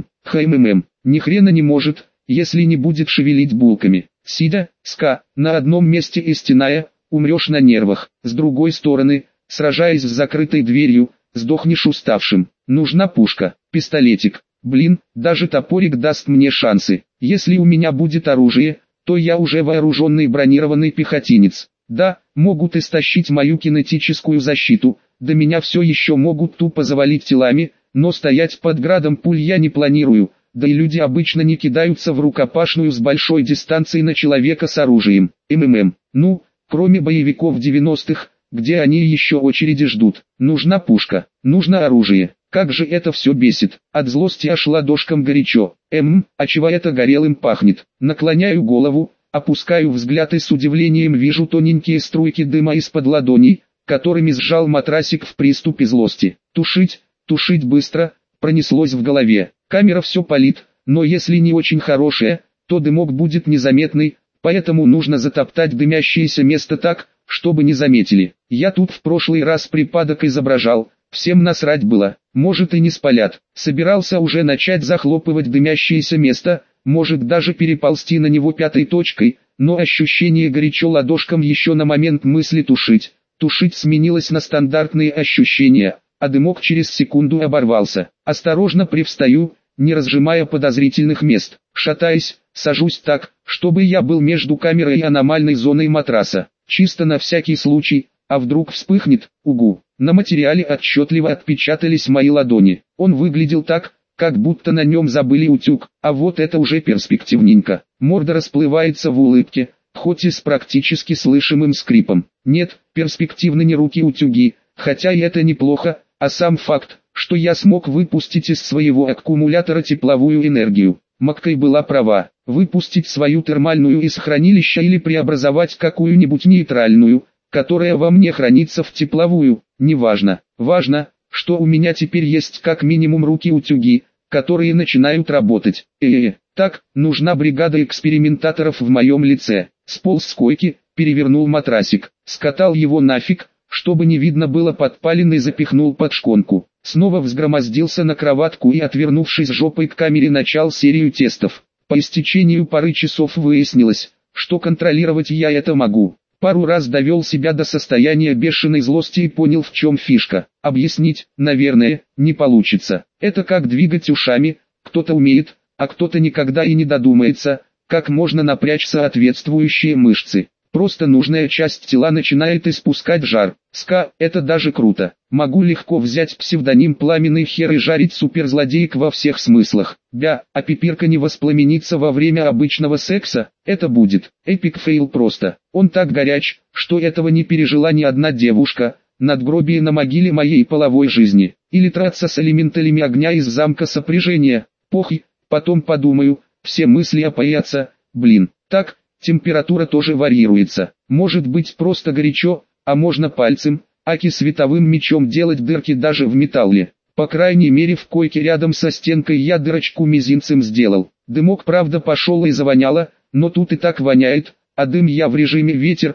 ХММ, ни хрена не может, если не будет шевелить булками. Сидя, на одном месте и стеная, умрешь на нервах. С другой стороны, сражаясь с закрытой дверью, сдохнешь уставшим. Нужна пушка, пистолетик. Блин, даже топорик даст мне шансы. Если у меня будет оружие, то я уже вооруженный бронированный пехотинец. Да, могут истощить мою кинетическую защиту, да меня все еще могут тупо завалить телами, но стоять под градом пуль я не планирую, да и люди обычно не кидаются в рукопашную с большой дистанции на человека с оружием. Ну, кроме боевиков 90-х, где они еще очереди ждут. Нужна пушка, нужно оружие. Как же это все бесит. От злости аж ладошкам горячо. А чего это горелым пахнет? Наклоняю голову, опускаю взгляд и с удивлением вижу тоненькие струйки дыма из-под ладоней, которыми сжал матрасик в приступе злости. Тушить быстро, пронеслось в голове. Камера все палит, но если не очень хорошая, то дымок будет незаметный, поэтому нужно затоптать дымящееся место так, чтобы не заметили. Я тут в прошлый раз припадок изображал, всем насрать было, может и не спалят. Собирался уже начать захлопывать дымящееся место, может даже переползти на него пятой точкой, но ощущение горячо ладошкам еще на момент мысли тушить сменилось на стандартные ощущения, а дымок через секунду оборвался. Осторожно привстаю, не разжимая подозрительных мест. Шатаясь, сажусь так, чтобы я был между камерой и аномальной зоной матраса. Чисто на всякий случай, а вдруг вспыхнет, угу. На материале отчетливо отпечатались мои ладони. Он выглядел так, как будто на нем забыли утюг, а вот это уже перспективненько. Морда расплывается в улыбке, хоть и с практически слышимым скрипом. Нет, перспективны не руки-утюги, хотя и это неплохо, а сам факт, что я смог выпустить из своего аккумулятора тепловую энергию. Маккей была права, выпустить свою термальную из хранилища или преобразовать какую-нибудь нейтральную, которая во мне хранится, в тепловую, неважно. Важно, что у меня теперь есть как минимум руки-утюги, которые начинают работать. Так, нужна бригада экспериментаторов в моем лице. Сполз с койки, перевернул матрасик, скатал его нафиг, чтобы не видно было подпаленный, запихнул под шконку. Снова взгромоздился на кроватку и, отвернувшись жопой к камере, начал серию тестов. По истечению пары часов выяснилось, что контролировать я это могу. Пару раз довел себя до состояния бешеной злости и понял, в чем фишка. Объяснить, наверное, не получится. Это как двигать ушами, кто-то умеет, а кто-то никогда и не додумается, как можно напрячь соответствующие мышцы. Просто нужная часть тела начинает испускать жар. Это даже круто. Могу легко взять псевдоним «Пламенный хер» и жарить суперзлодеек во всех смыслах. А пипирка не воспламенится во время обычного секса? Это будет эпик фейл просто. Он так горяч, что этого не пережила ни одна девушка. Надгробие на могиле моей половой жизни. Или траться с элементалями огня из замка сопряжения. Похуй, потом подумаю, все мысли опоятся, блин. Так, температура тоже варьируется. Может быть просто горячо, а можно пальцем, аки световым мечом делать дырки даже в металле. По крайней мере, в койке рядом со стенкой я дырочку мизинцем сделал. Дымок правда пошел и завоняло, но тут и так воняет, а дым я в режиме ветер,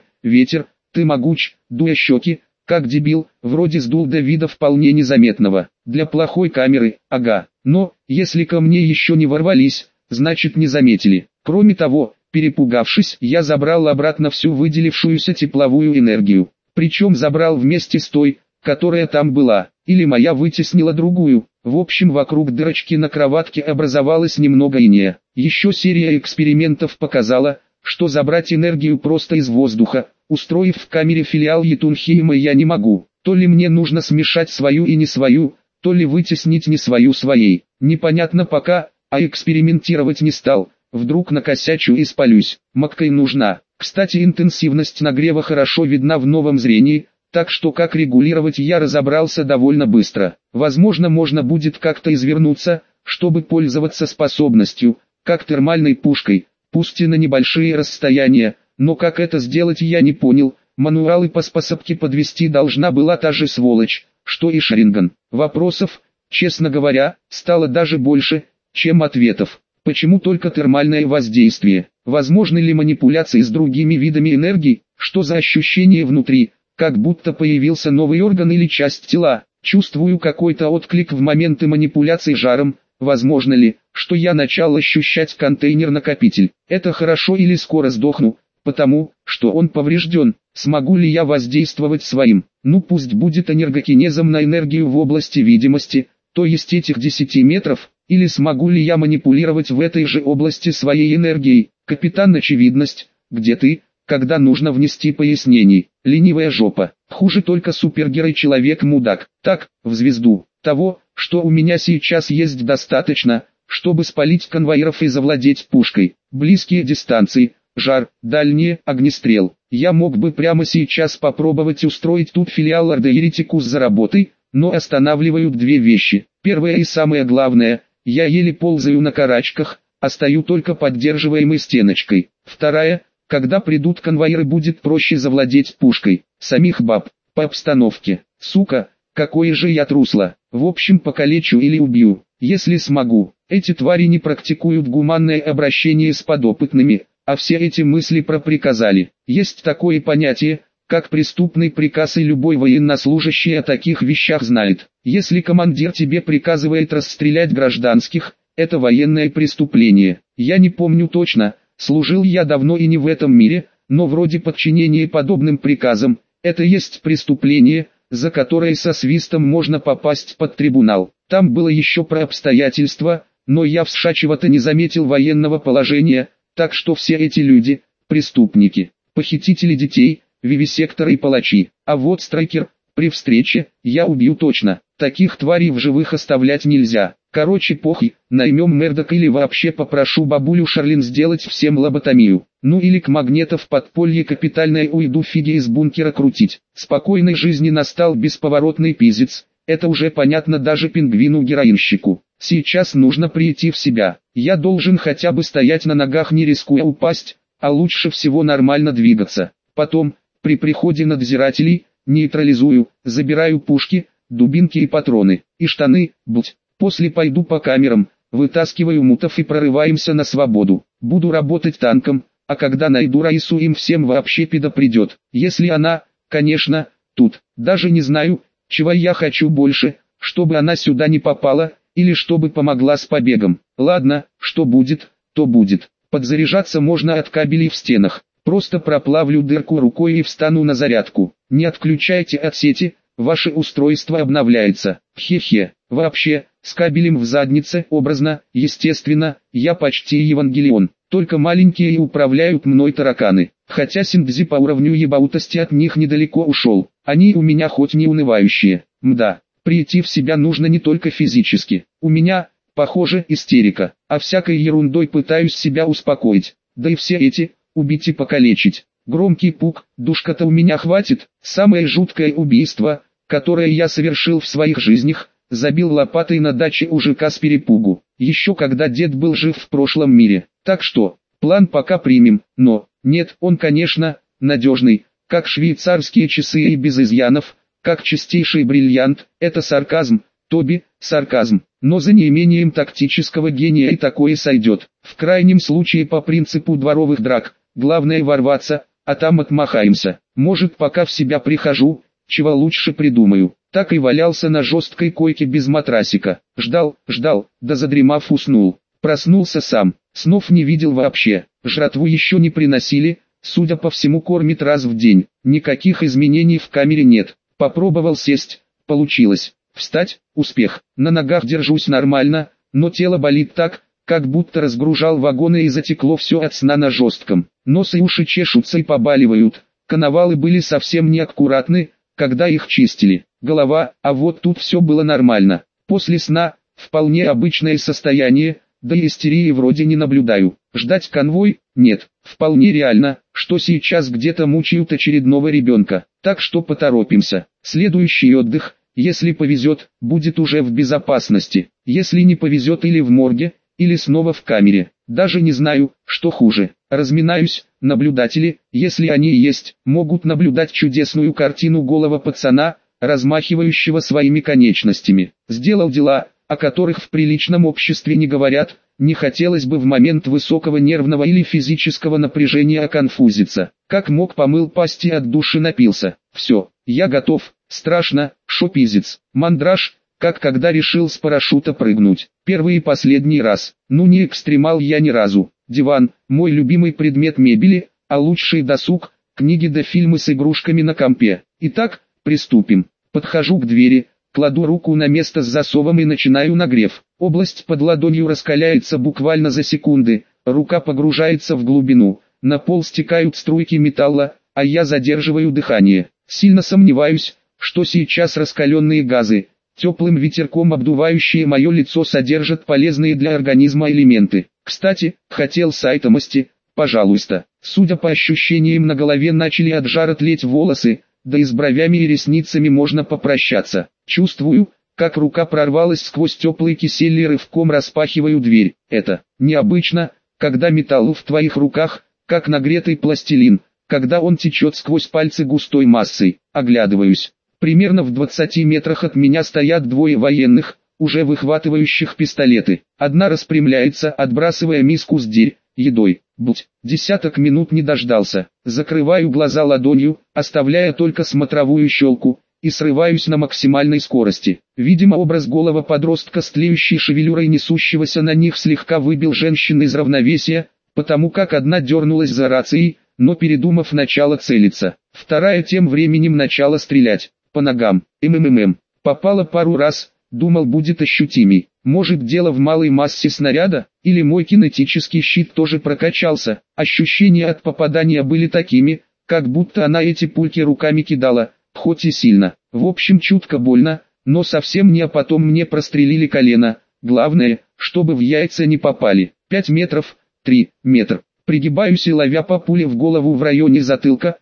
ты могуч, дуя щеки, как дебил, вроде сдул до вида вполне незаметного. Для плохой камеры, ага. Но, если ко мне еще не ворвались, значит не заметили. Кроме того, перепугавшись, я забрал обратно всю выделившуюся тепловую энергию. Причем забрал вместе с той, которая там была, или моя вытеснила другую. В общем, вокруг дырочки на кроватке образовалось немного инея. Еще серия экспериментов показала, что забрать энергию просто из воздуха, устроив в камере филиал Йетунхейма, я не могу. То ли мне нужно смешать свою и не свою, то ли вытеснить не свою своей. Непонятно пока, а экспериментировать не стал. Вдруг накосячу и спалюсь. Маккей нужна. Кстати, интенсивность нагрева хорошо видна в новом зрении, так что как регулировать я разобрался довольно быстро. Возможно, можно будет как-то извернуться, чтобы пользоваться способностью, как термальной пушкой, пусть и на небольшие расстояния, но как это сделать я не понял. Мануалы по способке подвести должна была та же сволочь, что и Шаринган. Вопросов, честно говоря, стало даже больше, чем ответов. Почему только термальное воздействие? Возможны ли манипуляции с другими видами энергии? Что за ощущение внутри? Как будто появился новый орган или часть тела? Чувствую какой-то отклик в моменты манипуляций жаром. Возможно ли, что я начал ощущать контейнер-накопитель? Это хорошо или скоро сдохну, потому что он поврежден? Смогу ли я воздействовать своим? Пусть будет энергокинезом на энергию в области видимости, то есть этих 10 метров. Или смогу ли я манипулировать в этой же области своей энергией? Капитан Очевидность, где ты, когда нужно внести пояснений? Ленивая жопа. Хуже только супергерой-человек-мудак. Так, в звезду. Того, что у меня сейчас есть, достаточно, чтобы спалить конвоиров и завладеть пушкой. Близкие дистанции, жар, дальние, огнестрел. Я мог бы прямо сейчас попробовать устроить тут филиал Орда Еретикус за работой, но останавливают две вещи. Первое и самое главное – я еле ползаю на карачках, а стою только поддерживаемой стеночкой. Вторая, когда придут конвоиры, будет проще завладеть пушкой. Самих баб, по обстановке. Сука, какое же я трусло. В общем, покалечу или убью, если смогу. Эти твари не практикуют гуманное обращение с подопытными, а все эти мысли проприказали. Есть такое понятие, как преступный приказ, и любой военнослужащий о таких вещах знает. Если командир тебе приказывает расстрелять гражданских, это военное преступление. Я не помню точно, служил я давно и не в этом мире, но вроде подчинение подобным приказам, это есть преступление, за которое со свистом можно попасть под трибунал. Там было еще про обстоятельства, но я в США чего-то не заметил военного положения, так что все эти люди – преступники, похитители детей, вивисекторы и палачи. А вот Страйкер, при встрече, я убью точно. Таких тварей в живых оставлять нельзя. Короче похуй, наймем Мердока или вообще попрошу бабулю Шарлин сделать всем лоботомию. Ну или к Магнето в подполье капитальное уйду фиги из бункера крутить. Спокойной жизни настал бесповоротный пиздец, это уже понятно даже пингвину-героинщику. Сейчас нужно прийти в себя. Я должен хотя бы стоять на ногах, не рискуя упасть, а лучше всего нормально двигаться. Потом, при приходе надзирателей, нейтрализую, забираю пушки, дубинки и патроны, и штаны, После пойду по камерам, вытаскиваю мутов и прорываемся на свободу. Буду работать танком, а когда найду Раису, им всем вообще пида придет. Если она, конечно, тут. Даже не знаю, чего я хочу больше, чтобы она сюда не попала, или чтобы помогла с побегом. Ладно, что будет, то будет. Подзаряжаться можно от кабелей в стенах. Просто проплавлю дырку рукой и встану на зарядку. Не отключайте от сети, ваше устройство обновляется. Хе-хе. Вообще, с кабелем в заднице, образно, естественно, я почти Евангелион. Только маленькие и управляют мной тараканы. Хотя Синдзи по уровню ебаутости от них недалеко ушел. Они у меня хоть не унывающие. Мда, прийти в себя нужно не только физически. У меня, похоже, истерика. А всякой ерундой пытаюсь себя успокоить. Да и все эти, убить и покалечить. Громкий пук, душка-то у меня хватит. Самое жуткое убийство, которое я совершил в своих жизнях, забил лопатой на даче у ЖК с перепугу. Еще когда дед был жив в прошлом мире. Так что, план пока примем, но, нет, он конечно, надежный, как швейцарские часы и без изъянов, как чистейший бриллиант, это сарказм, Тоби, сарказм, но за неимением тактического гения и такое сойдет. В крайнем случае по принципу дворовых драк, главное ворваться, а там отмахаемся. Может пока в себя прихожу, чего лучше придумаю. Так и валялся на жесткой койке без матрасика. Ждал, да задремав уснул. Проснулся сам, снов не видел вообще. Жратву еще не приносили, судя по всему кормит раз в день. Никаких изменений в камере нет. Попробовал сесть, получилось. Встать, успех. На ногах держусь нормально, но тело болит так, как будто разгружал вагоны и затекло все от сна на жестком. Нос и уши чешутся и побаливают. Коновалы были совсем неаккуратны, когда их чистили. Голова, а вот тут все было нормально. После сна, вполне обычное состояние, да и истерии вроде не наблюдаю. Ждать конвой? Нет. Вполне реально, что сейчас где-то мучают очередного ребенка. Так что поторопимся. Следующий отдых, если повезет, будет уже в безопасности. Если не повезет, или в морге, или снова в камере. Даже не знаю, что хуже. Разминаюсь, наблюдатели, если они есть, могут наблюдать чудесную картину голого пацана, размахивающего своими конечностями. Сделал дела, о которых в приличном обществе не говорят, не хотелось бы в момент высокого нервного или физического напряжения оконфузиться. Как мог, помыл пасти, от души напился. Все, я готов. Страшно, шопизец. Мандраж, как когда решил с парашюта прыгнуть. Первый и последний раз. Ну не экстремал я ни разу. Диван, мой любимый предмет мебели, а лучший досуг, книги да фильмы с игрушками на компе. Итак, приступим. Подхожу к двери, кладу руку на место с засовом и начинаю нагрев. Область под ладонью раскаляется буквально за секунды, рука погружается в глубину, на пол стекают струйки металла, а я задерживаю дыхание. Сильно сомневаюсь, что сейчас раскаленные газы, теплым ветерком обдувающие мое лицо, содержат полезные для организма элементы. Кстати, хотел сайтомости, пожалуйста. Судя по ощущениям, на голове начали от жара тлеть волосы, да и с бровями и ресницами можно попрощаться. Чувствую, как рука прорвалась сквозь теплый кисель и рывком распахиваю дверь. Это необычно, когда металл в твоих руках, как нагретый пластилин, когда он течет сквозь пальцы густой массой. Оглядываюсь. Примерно в 20 метрах от меня стоят двое военных, уже выхватывающих пистолеты. Одна распрямляется, отбрасывая миску с едой. Десяток минут не дождался. Закрываю глаза ладонью, оставляя только смотровую щелку, и срываюсь на максимальной скорости. Видимо, образ голого подростка с тлеющей шевелюрой, несущегося на них, слегка выбил женщин из равновесия, потому как одна дернулась за рацией, но передумав начала целиться. Вторая тем временем начала стрелять. По ногам. Попало пару раз, думал будет ощутимей. Может, дело в малой массе снаряда, или мой кинетический щит тоже прокачался. Ощущения от попадания были такими, как будто она эти пульки руками кидала, хоть и сильно. В общем, чутко больно, но совсем не, а потом мне прострелили колено, Главное, чтобы в яйца не попали. 5 метров, 3 метра. Пригибаюсь и ловя по пуле в голову в районе затылка,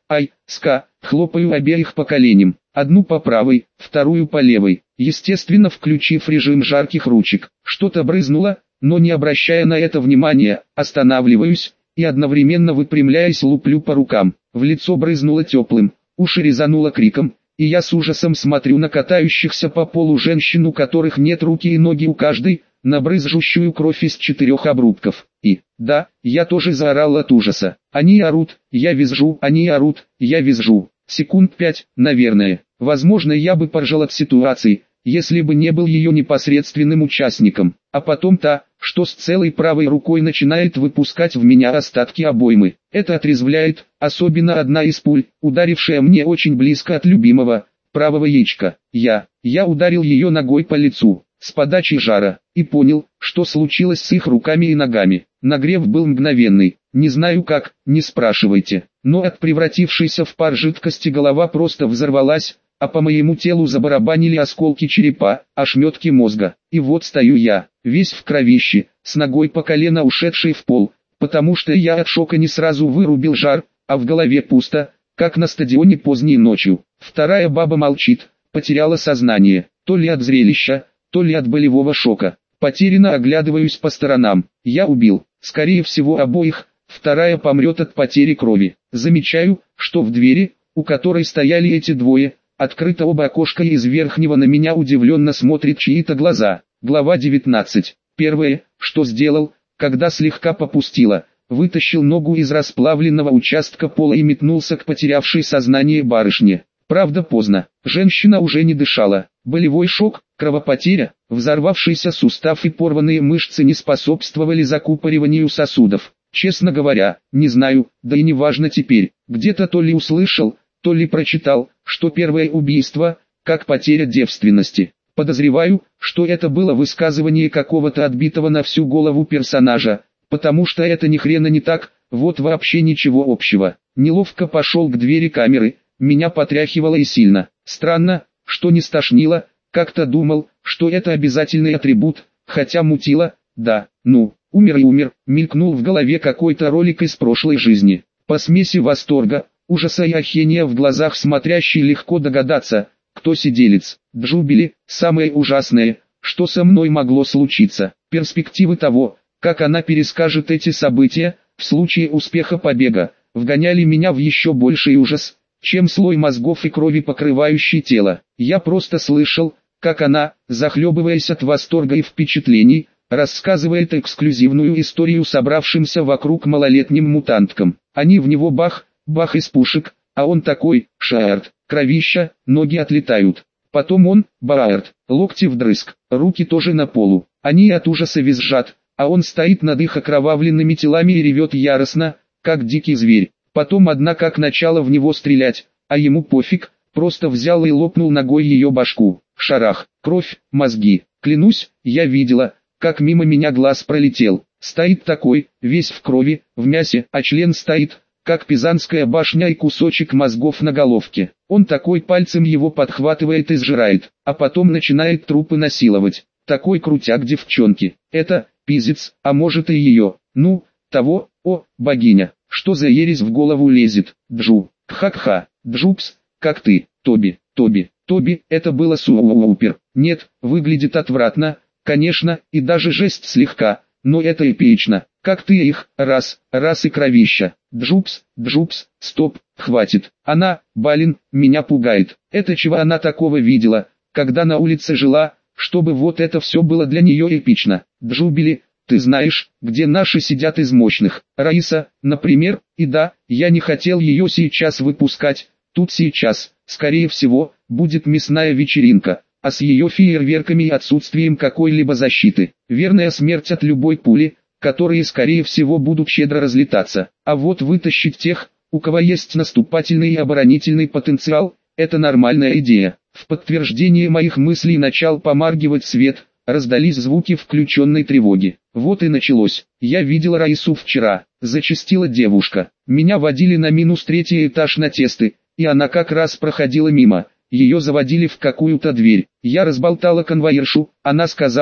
хлопаю обеих по коленям. Одну по правой, вторую по левой, естественно включив режим жарких ручек. Что-то брызнуло, но не обращая на это внимания, останавливаюсь и одновременно выпрямляясь луплю по рукам. В лицо брызнуло теплым, уши резануло криком, и я с ужасом смотрю на катающихся по полу женщин, у которых нет руки и ноги у каждой, на брызжущую кровь из 4 обрубков. И, да, я тоже заорал от ужаса. Они орут, я визжу, они орут, я визжу. Секунд 5, наверное. Возможно, я бы поржал от ситуации, если бы не был ее непосредственным участником. А потом та, что с целой правой рукой начинает выпускать в меня остатки обоймы. Это отрезвляет, особенно одна из пуль, ударившая мне очень близко от любимого, правого яичка. Я ударил ее ногой по лицу, с подачи жара, и понял, что случилось с их руками и ногами. Нагрев был мгновенный, не знаю как, не спрашивайте, но от превратившейся в пар жидкости голова просто взорвалась, а по моему телу забарабанили осколки черепа, ошметки мозга. И вот стою я, весь в кровище, с ногой по колено ушедшей в пол, потому что я от шока не сразу вырубил жар, а в голове пусто, как на стадионе поздней ночью. Вторая баба молчит, потеряла сознание, то ли от зрелища, то ли от болевого шока. Потерянно оглядываюсь по сторонам. Я убил, скорее всего, обоих, вторая помрет от потери крови. Замечаю, что в двери, у которой стояли эти двое, открыто оба окошка, и из верхнего на меня удивленно смотрят чьи-то глаза. Глава 19. Первое, что сделал, когда слегка попустило, вытащил ногу из расплавленного участка пола и метнулся к потерявшей сознание барышне. Правда поздно, женщина уже не дышала. Болевой шок, кровопотеря, взорвавшийся сустав и порванные мышцы не способствовали закупориванию сосудов. Честно говоря, не знаю, да и не важно теперь. Где-то то ли услышал, то ли прочитал, что первое убийство, как потеря девственности. Подозреваю, что это было высказывание какого-то отбитого на всю голову персонажа, потому что это ни хрена не так, вот вообще ничего общего. Неловко пошел к двери камеры, меня потряхивало и сильно. Странно, что не стошнило, как-то думал, что это обязательный атрибут, хотя мутило, да, ну, умер и умер, мелькнул в голове какой-то ролик из прошлой жизни. По смеси восторга, ужаса и охренения в глазах смотрящий легко догадаться, кто сиделец. Джубили, самое ужасное, что со мной могло случиться. Перспективы того, как она перескажет эти события, в случае успеха побега, вгоняли меня в еще больший ужас, чем слой мозгов и крови, покрывающий тело. Я просто слышал, как она, захлебываясь от восторга и впечатлений, рассказывает эксклюзивную историю собравшимся вокруг малолетним мутанткам. Они в него бах из пушек, а он такой, шаэрт, кровища, ноги отлетают. Потом он, баэрт, локти вдрызг, руки тоже на полу. Они от ужаса визжат, а он стоит над их окровавленными телами и ревет яростно, как дикий зверь. Потом одна как начала в него стрелять, а ему пофиг, просто взял и лопнул ногой ее башку. Шарах, кровь, мозги. Клянусь, я видела, как мимо меня глаз пролетел. Стоит такой, весь в крови, в мясе, а член стоит, как Пизанская башня, и кусочек мозгов на головке. Он такой пальцем его подхватывает и сжирает, а потом начинает трупы насиловать. Такой крутяк девчонки. Это, пиздец, а может и ее, ну, того, о, богиня. Что за ересь в голову лезет? Джу, кха-кха, Джупс, как ты, Тоби, это было супер. Нет, выглядит отвратно, конечно, и даже жесть слегка, но это эпично. Как ты их, раз и кровища. Джупс, стоп, хватит. Она, меня пугает. Это чего она такого видела, когда на улице жила, чтобы вот это все было для нее эпично. Джубили, ты знаешь, где наши сидят из мощных. Раиса, например, и да, я не хотел ее сейчас выпускать. Тут сейчас, скорее всего, будет мясная вечеринка, а с ее фейерверками и отсутствием какой-либо защиты. Верная смерть от любой пули, которые скорее всего будут щедро разлетаться. А вот вытащить тех, у кого есть наступательный и оборонительный потенциал, это нормальная идея. В подтверждение моих мыслей начал помаргивать свет, раздались звуки включенной тревоги. Вот и началось. Я видел Раису вчера, зачастила девушка. Меня водили на -3 этаж на тесты, и она как раз проходила мимо. Ее заводили в какую-то дверь. Я разболтала конвоиршу, она сказала,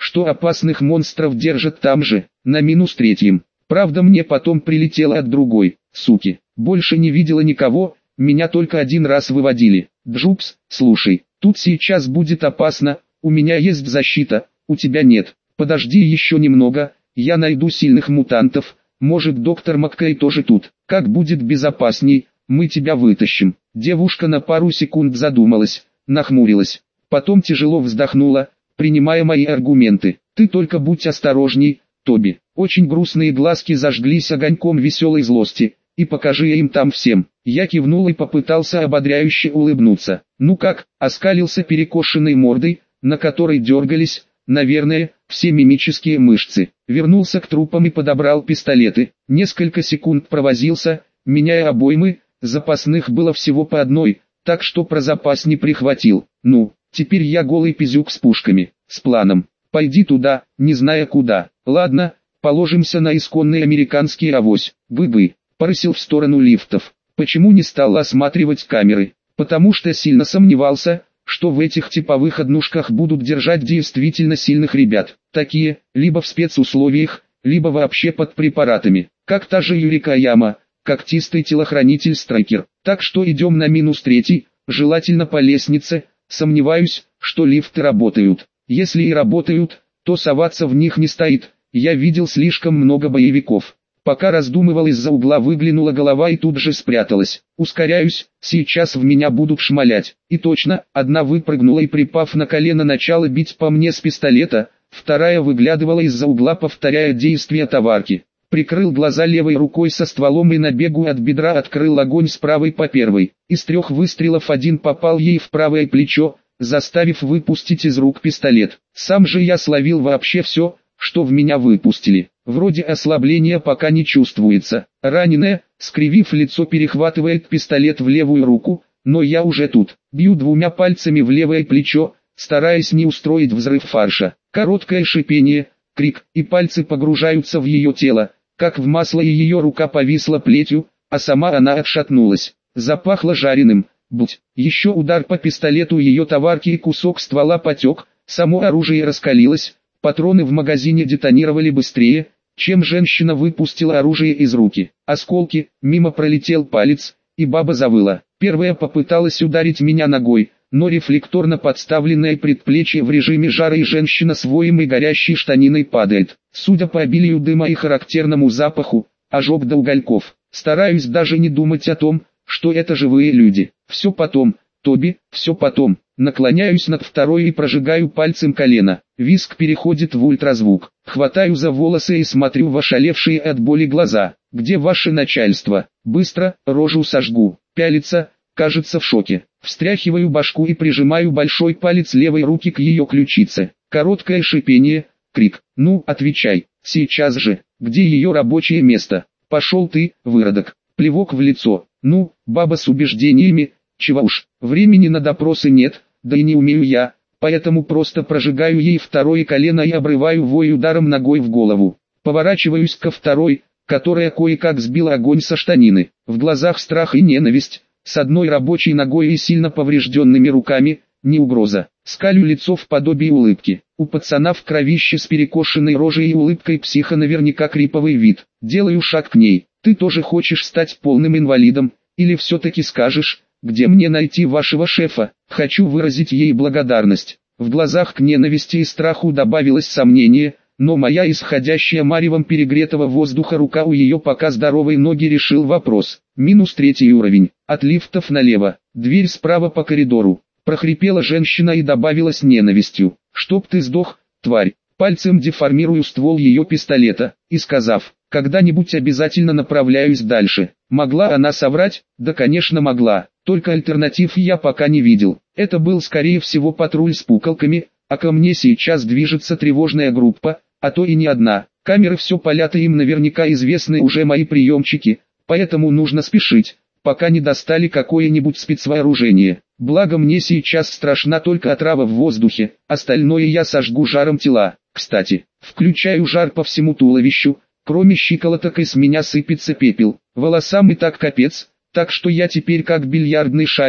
что опасных монстров держат там же, на -3. Правда, мне потом прилетело от другой, суки. Больше не видела никого, меня только один раз выводили. Джупс, слушай, тут сейчас будет опасно, у меня есть защита, у тебя нет. Подожди еще немного, я найду сильных мутантов, может доктор Маккей тоже тут. Как будет безопасней, мы тебя вытащим. Девушка на пару секунд задумалась, нахмурилась. Потом тяжело вздохнула, принимая мои аргументы. Ты только будь осторожней, Тоби. Очень грустные глазки зажглись огоньком веселой злости. И покажи им там всем. Я кивнул и попытался ободряюще улыбнуться. Ну как, оскалился перекошенной мордой, на которой дергались, наверное, все мимические мышцы. Вернулся к трупам и подобрал пистолеты. Несколько секунд провозился, меняя обоймы, запасных было всего по одной, так что про запас не прихватил. Ну, теперь я голый пизюк с пушками, с планом. Пойди туда, не зная куда. Ладно, положимся на исконный американский авось. Бы-бы. Порысил в сторону лифтов. Почему не стал осматривать камеры? Потому что сильно сомневался, что в этих типовых однушках будут держать действительно сильных ребят. Такие, либо в спецусловиях, либо вообще под препаратами. Как та же Юрика Яма, когтистый телохранитель Страйкер. Так что идем на -3, желательно по лестнице. Сомневаюсь, что лифты работают. Если и работают, то соваться в них не стоит. Я видел слишком много боевиков. Пока раздумывал, из-за угла выглянула голова и тут же спряталась. Ускоряюсь, сейчас в меня будут шмалять. И точно, одна выпрыгнула и, припав на колено, начала бить по мне с пистолета, вторая выглядывала из-за угла, повторяя действия товарки. Прикрыл глаза левой рукой со стволом и на бегу от бедра открыл огонь с правой по первой. Из 3 выстрелов один попал ей в правое плечо, заставив выпустить из рук пистолет. Сам же я словил вообще все, что в меня выпустили. Вроде ослабления пока не чувствуется. Раненая, скривив лицо, перехватывает пистолет в левую руку, но я уже тут. Бью 2 пальцами в левое плечо, стараясь не устроить взрыв фарша. Короткое шипение, крик, и пальцы погружаются в ее тело, как в масло, и ее рука повисла плетью, а сама она отшатнулась. Запахло жареным. Будь. Еще удар по пистолету ее товарки, и кусок ствола потек, само оружие раскалилось. Патроны в магазине детонировали быстрее, чем женщина выпустила оружие из руки. Осколки, мимо пролетел палец, и баба завыла. Первая попыталась ударить меня ногой, но рефлекторно подставленное предплечье в режиме жара, и женщина с воем и горящей штаниной падает. Судя по обилию дыма и характерному запаху, ожог до угольков. Стараюсь даже не думать о том, что это живые люди. Все потом, Тоби, все потом. Наклоняюсь над второй и прожигаю пальцем колено. Визг переходит в ультразвук. Хватаю за волосы и смотрю в ошалевшие от боли глаза. Где ваше начальство? Быстро, рожу сожгу. Пялится, кажется в шоке. Встряхиваю башку и прижимаю большой палец левой руки к ее ключице. Короткое шипение, крик. Ну, отвечай, сейчас же. Где ее рабочее место? Пошел ты, выродок. Плевок в лицо. Ну, баба с убеждениями. Чего уж, времени на допросы нет, да и не умею я, поэтому просто прожигаю ей второе колено и обрываю вой ударом ногой в голову. Поворачиваюсь ко второй, которая кое-как сбила огонь со штанины. В глазах страх и ненависть, с одной рабочей ногой и сильно поврежденными руками, не угроза. Скалю лицо в подобии улыбки. У пацана в кровище с перекошенной рожей и улыбкой психа наверняка криповый вид. Делаю шаг к ней. Ты тоже хочешь стать полным инвалидом, или все-таки скажешь, где мне найти вашего шефа? Хочу выразить ей благодарность. В глазах к ненависти и страху добавилось сомнение, но моя исходящая маревом перегретого воздуха рука у ее пока здоровой ноги решил вопрос. -3 уровень. От лифтов налево. Дверь справа по коридору. Прохрипела женщина и добавила с ненавистью. Чтоб ты сдох, тварь. Пальцем деформирую ствол ее пистолета, и сказав, когда-нибудь обязательно направляюсь дальше. Могла она соврать? Да, конечно, могла. Только альтернатив я пока не видел. Это был скорее всего патруль с пукалками, а ко мне сейчас движется тревожная группа, а то и не одна. Камеры все палят, и им наверняка известны уже мои приемчики, поэтому нужно спешить, пока не достали какое-нибудь спецвооружение. Благо мне сейчас страшна только отрава в воздухе, остальное я сожгу жаром тела. Кстати, включаю жар по всему туловищу, кроме щиколоток, и с меня сыпется пепел. Волосам и так капец, так что я теперь как бильярдный шарик,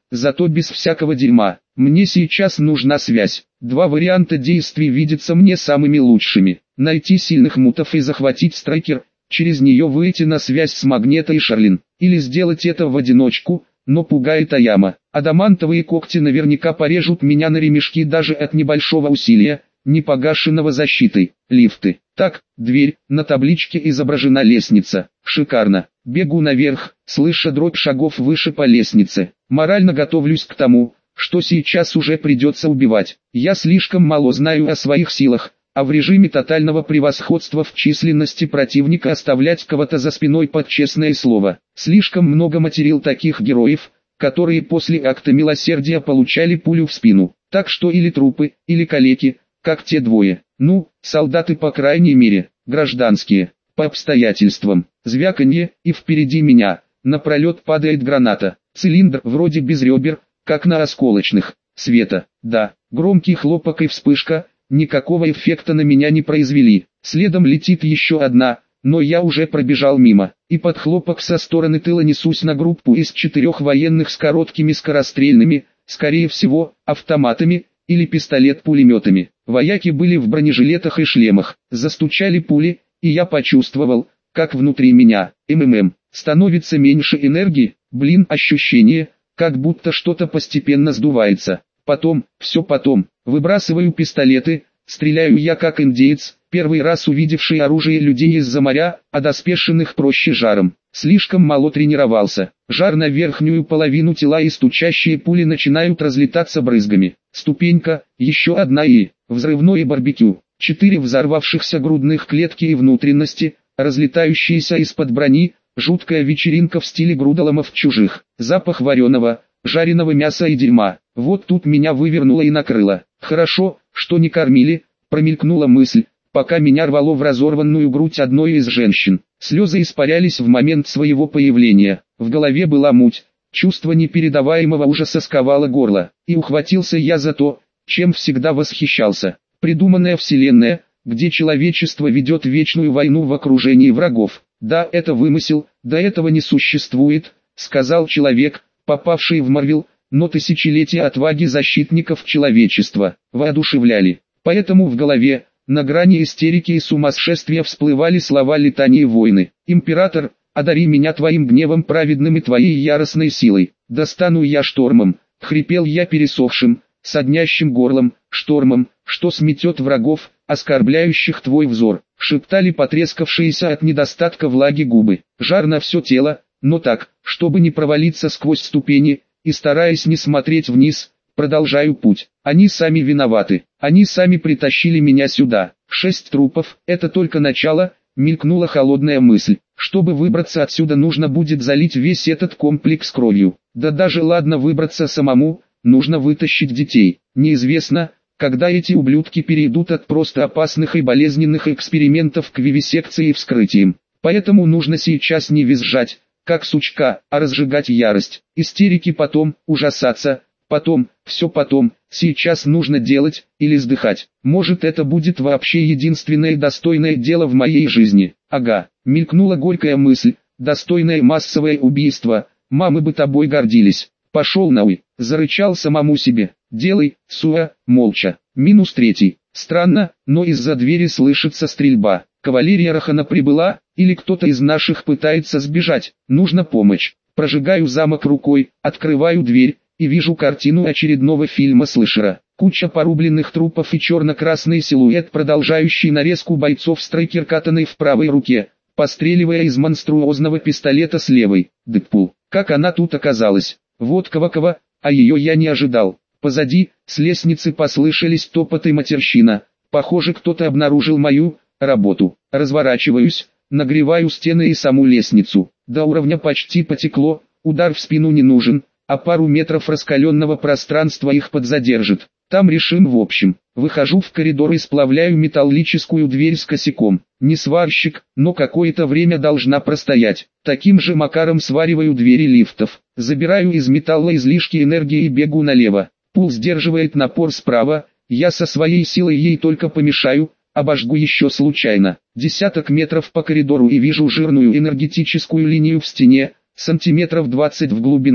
зато без всякого дерьма. Мне сейчас нужна связь. Два варианта действий видятся мне самыми лучшими. Найти сильных мутов и захватить Страйкер, через нее выйти на связь с Магнето и Шарлин. Или сделать это в одиночку, но пугает Аяма. Адамантовые когти наверняка порежут меня на ремешки даже от небольшого усилия, не погашенного защитой. Лифты. Так, дверь, на табличке изображена лестница. Шикарно. Бегу наверх, слыша дробь шагов выше по лестнице. Морально готовлюсь к тому, что сейчас уже придется убивать. Я слишком мало знаю о своих силах, а в режиме тотального превосходства в численности противника оставлять кого-то за спиной под честное слово. Слишком много материл таких героев, которые после акта милосердия получали пулю в спину. Так что или трупы, или калеки, как те двое. Ну, солдаты по крайней мере, гражданские, по обстоятельствам. Звяканье, и впереди меня, напролет падает граната. Цилиндр вроде без ребер, как на осколочных. Света, да, громкий хлопок и вспышка, никакого эффекта на меня не произвели. Следом летит еще одна, но я уже пробежал мимо. И под хлопок со стороны тыла несусь на группу из 4 военных с короткими скорострельными, скорее всего, автоматами, или пистолет-пулеметами. Вояки были в бронежилетах и шлемах. Застучали пули, и я почувствовал, как внутри меня, становится меньше энергии. Блин, ощущение, как будто что-то постепенно сдувается. Потом, все потом, выбрасываю пистолеты, стреляю я как индеец, первый раз увидевший оружие людей из-за моря, одоспешенных проще жаром. Слишком мало тренировался. Жар на верхнюю половину тела и стучащие пули начинают разлетаться брызгами. Ступенька, еще одна и взрывное барбекю. 4 взорвавшихся грудных клетки и внутренности, разлетающиеся из-под брони, жуткая вечеринка в стиле грудоломов чужих. Запах вареного, жареного мяса и дерьма. Вот тут меня вывернуло и накрыло. Хорошо, что не кормили, промелькнула мысль, пока меня рвало в разорванную грудь одной из женщин. Слезы испарялись в момент своего появления. В голове была муть, чувство непередаваемого ужаса сковало горло. И ухватился я за то, чем всегда восхищался. Придуманная вселенная, где человечество ведет вечную войну в окружении врагов. Да, это вымысел, до этого не существует, сказал человек, попавший в Марвел, но тысячелетия отваги защитников человечества воодушевляли. Поэтому в голове, на грани истерики и сумасшествия всплывали слова летании войны. «Император, одари меня твоим гневом праведным и твоей яростной силой. Достану я штормом», — хрипел я пересохшим, соднящим горлом, штормом, что сметет врагов, оскорбляющих твой взор, шептали потрескавшиеся от недостатка влаги губы. Жар на все тело, но так, чтобы не провалиться сквозь ступени, и стараясь не смотреть вниз, продолжаю путь. Они сами виноваты, они сами притащили меня сюда. 6 трупов, это только начало, мелькнула холодная мысль. Чтобы выбраться отсюда, нужно будет залить весь этот комплекс кровью. Да даже ладно выбраться самому, нужно вытащить детей. Неизвестно, когда эти ублюдки перейдут от просто опасных и болезненных экспериментов к вивисекции и вскрытиям. Поэтому нужно сейчас не визжать, как сучка, а разжигать ярость. Истерики потом, ужасаться, потом, все потом, сейчас нужно делать, или сдыхать. Может, это будет вообще единственное достойное дело в моей жизни. Ага, мелькнула горькая мысль, достойное массовое убийство, мамы бы тобой гордились. Пошел нахуй, зарычал самому себе. Делай, Суа, молча. -3. Странно, но из-за двери слышится стрельба. Кавалерия Рахана прибыла, или кто-то из наших пытается сбежать. Нужна помощь. Прожигаю замок рукой, открываю дверь, и вижу картину очередного фильма слэшера. Куча порубленных трупов и черно-красный силуэт, продолжающий нарезку бойцов Страйкер, катанный в правой руке, постреливая из монструозного пистолета с левой. Дэдпул. Как она тут оказалась? Вот кого-кого, а ее я не ожидал. Позади, с лестницы послышались топот и матерщина. Похоже, кто-то обнаружил мою работу. Разворачиваюсь, нагреваю стены и саму лестницу. До уровня почти потекло, удар в спину не нужен, а пару метров раскаленного пространства их подзадержит. Там решим в общем. Выхожу в коридор и сплавляю металлическую дверь с косяком. Не сварщик, но какое-то время должна простоять. Таким же макаром свариваю двери лифтов. Забираю из металла излишки энергии и бегу налево. Пул сдерживает напор справа, я со своей силой ей только помешаю, обожгу еще случайно. Десяток метров по коридору и вижу жирную энергетическую линию в стене, сантиметров 20 в глубину.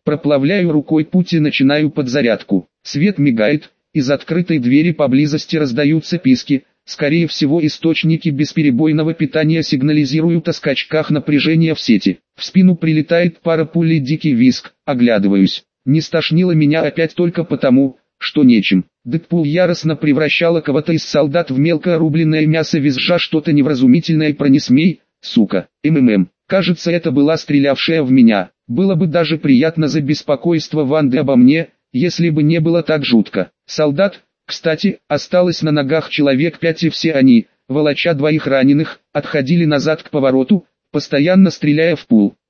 Проплавляю рукой путь и начинаю подзарядку. Свет мигает, из открытой двери поблизости раздаются писки. Скорее всего, источники бесперебойного питания сигнализируют о скачках напряжения в сети. В спину прилетает пара пуль и дикий визг. Оглядываюсь. Не стошнило меня опять только потому, что нечем. Дэдпул яростно превращала кого-то из солдат в мелко рубленное мясо, визжа что-то невразумительное про «не смей, сука». Кажется, это была стрелявшая в меня. Было бы даже приятно за беспокойство Ванды обо мне, если бы не было так жутко. Солдат, кстати, осталось на ногах человек 5, и все они, волоча 2 раненых, отходили назад к повороту, постоянно стреляя в пул.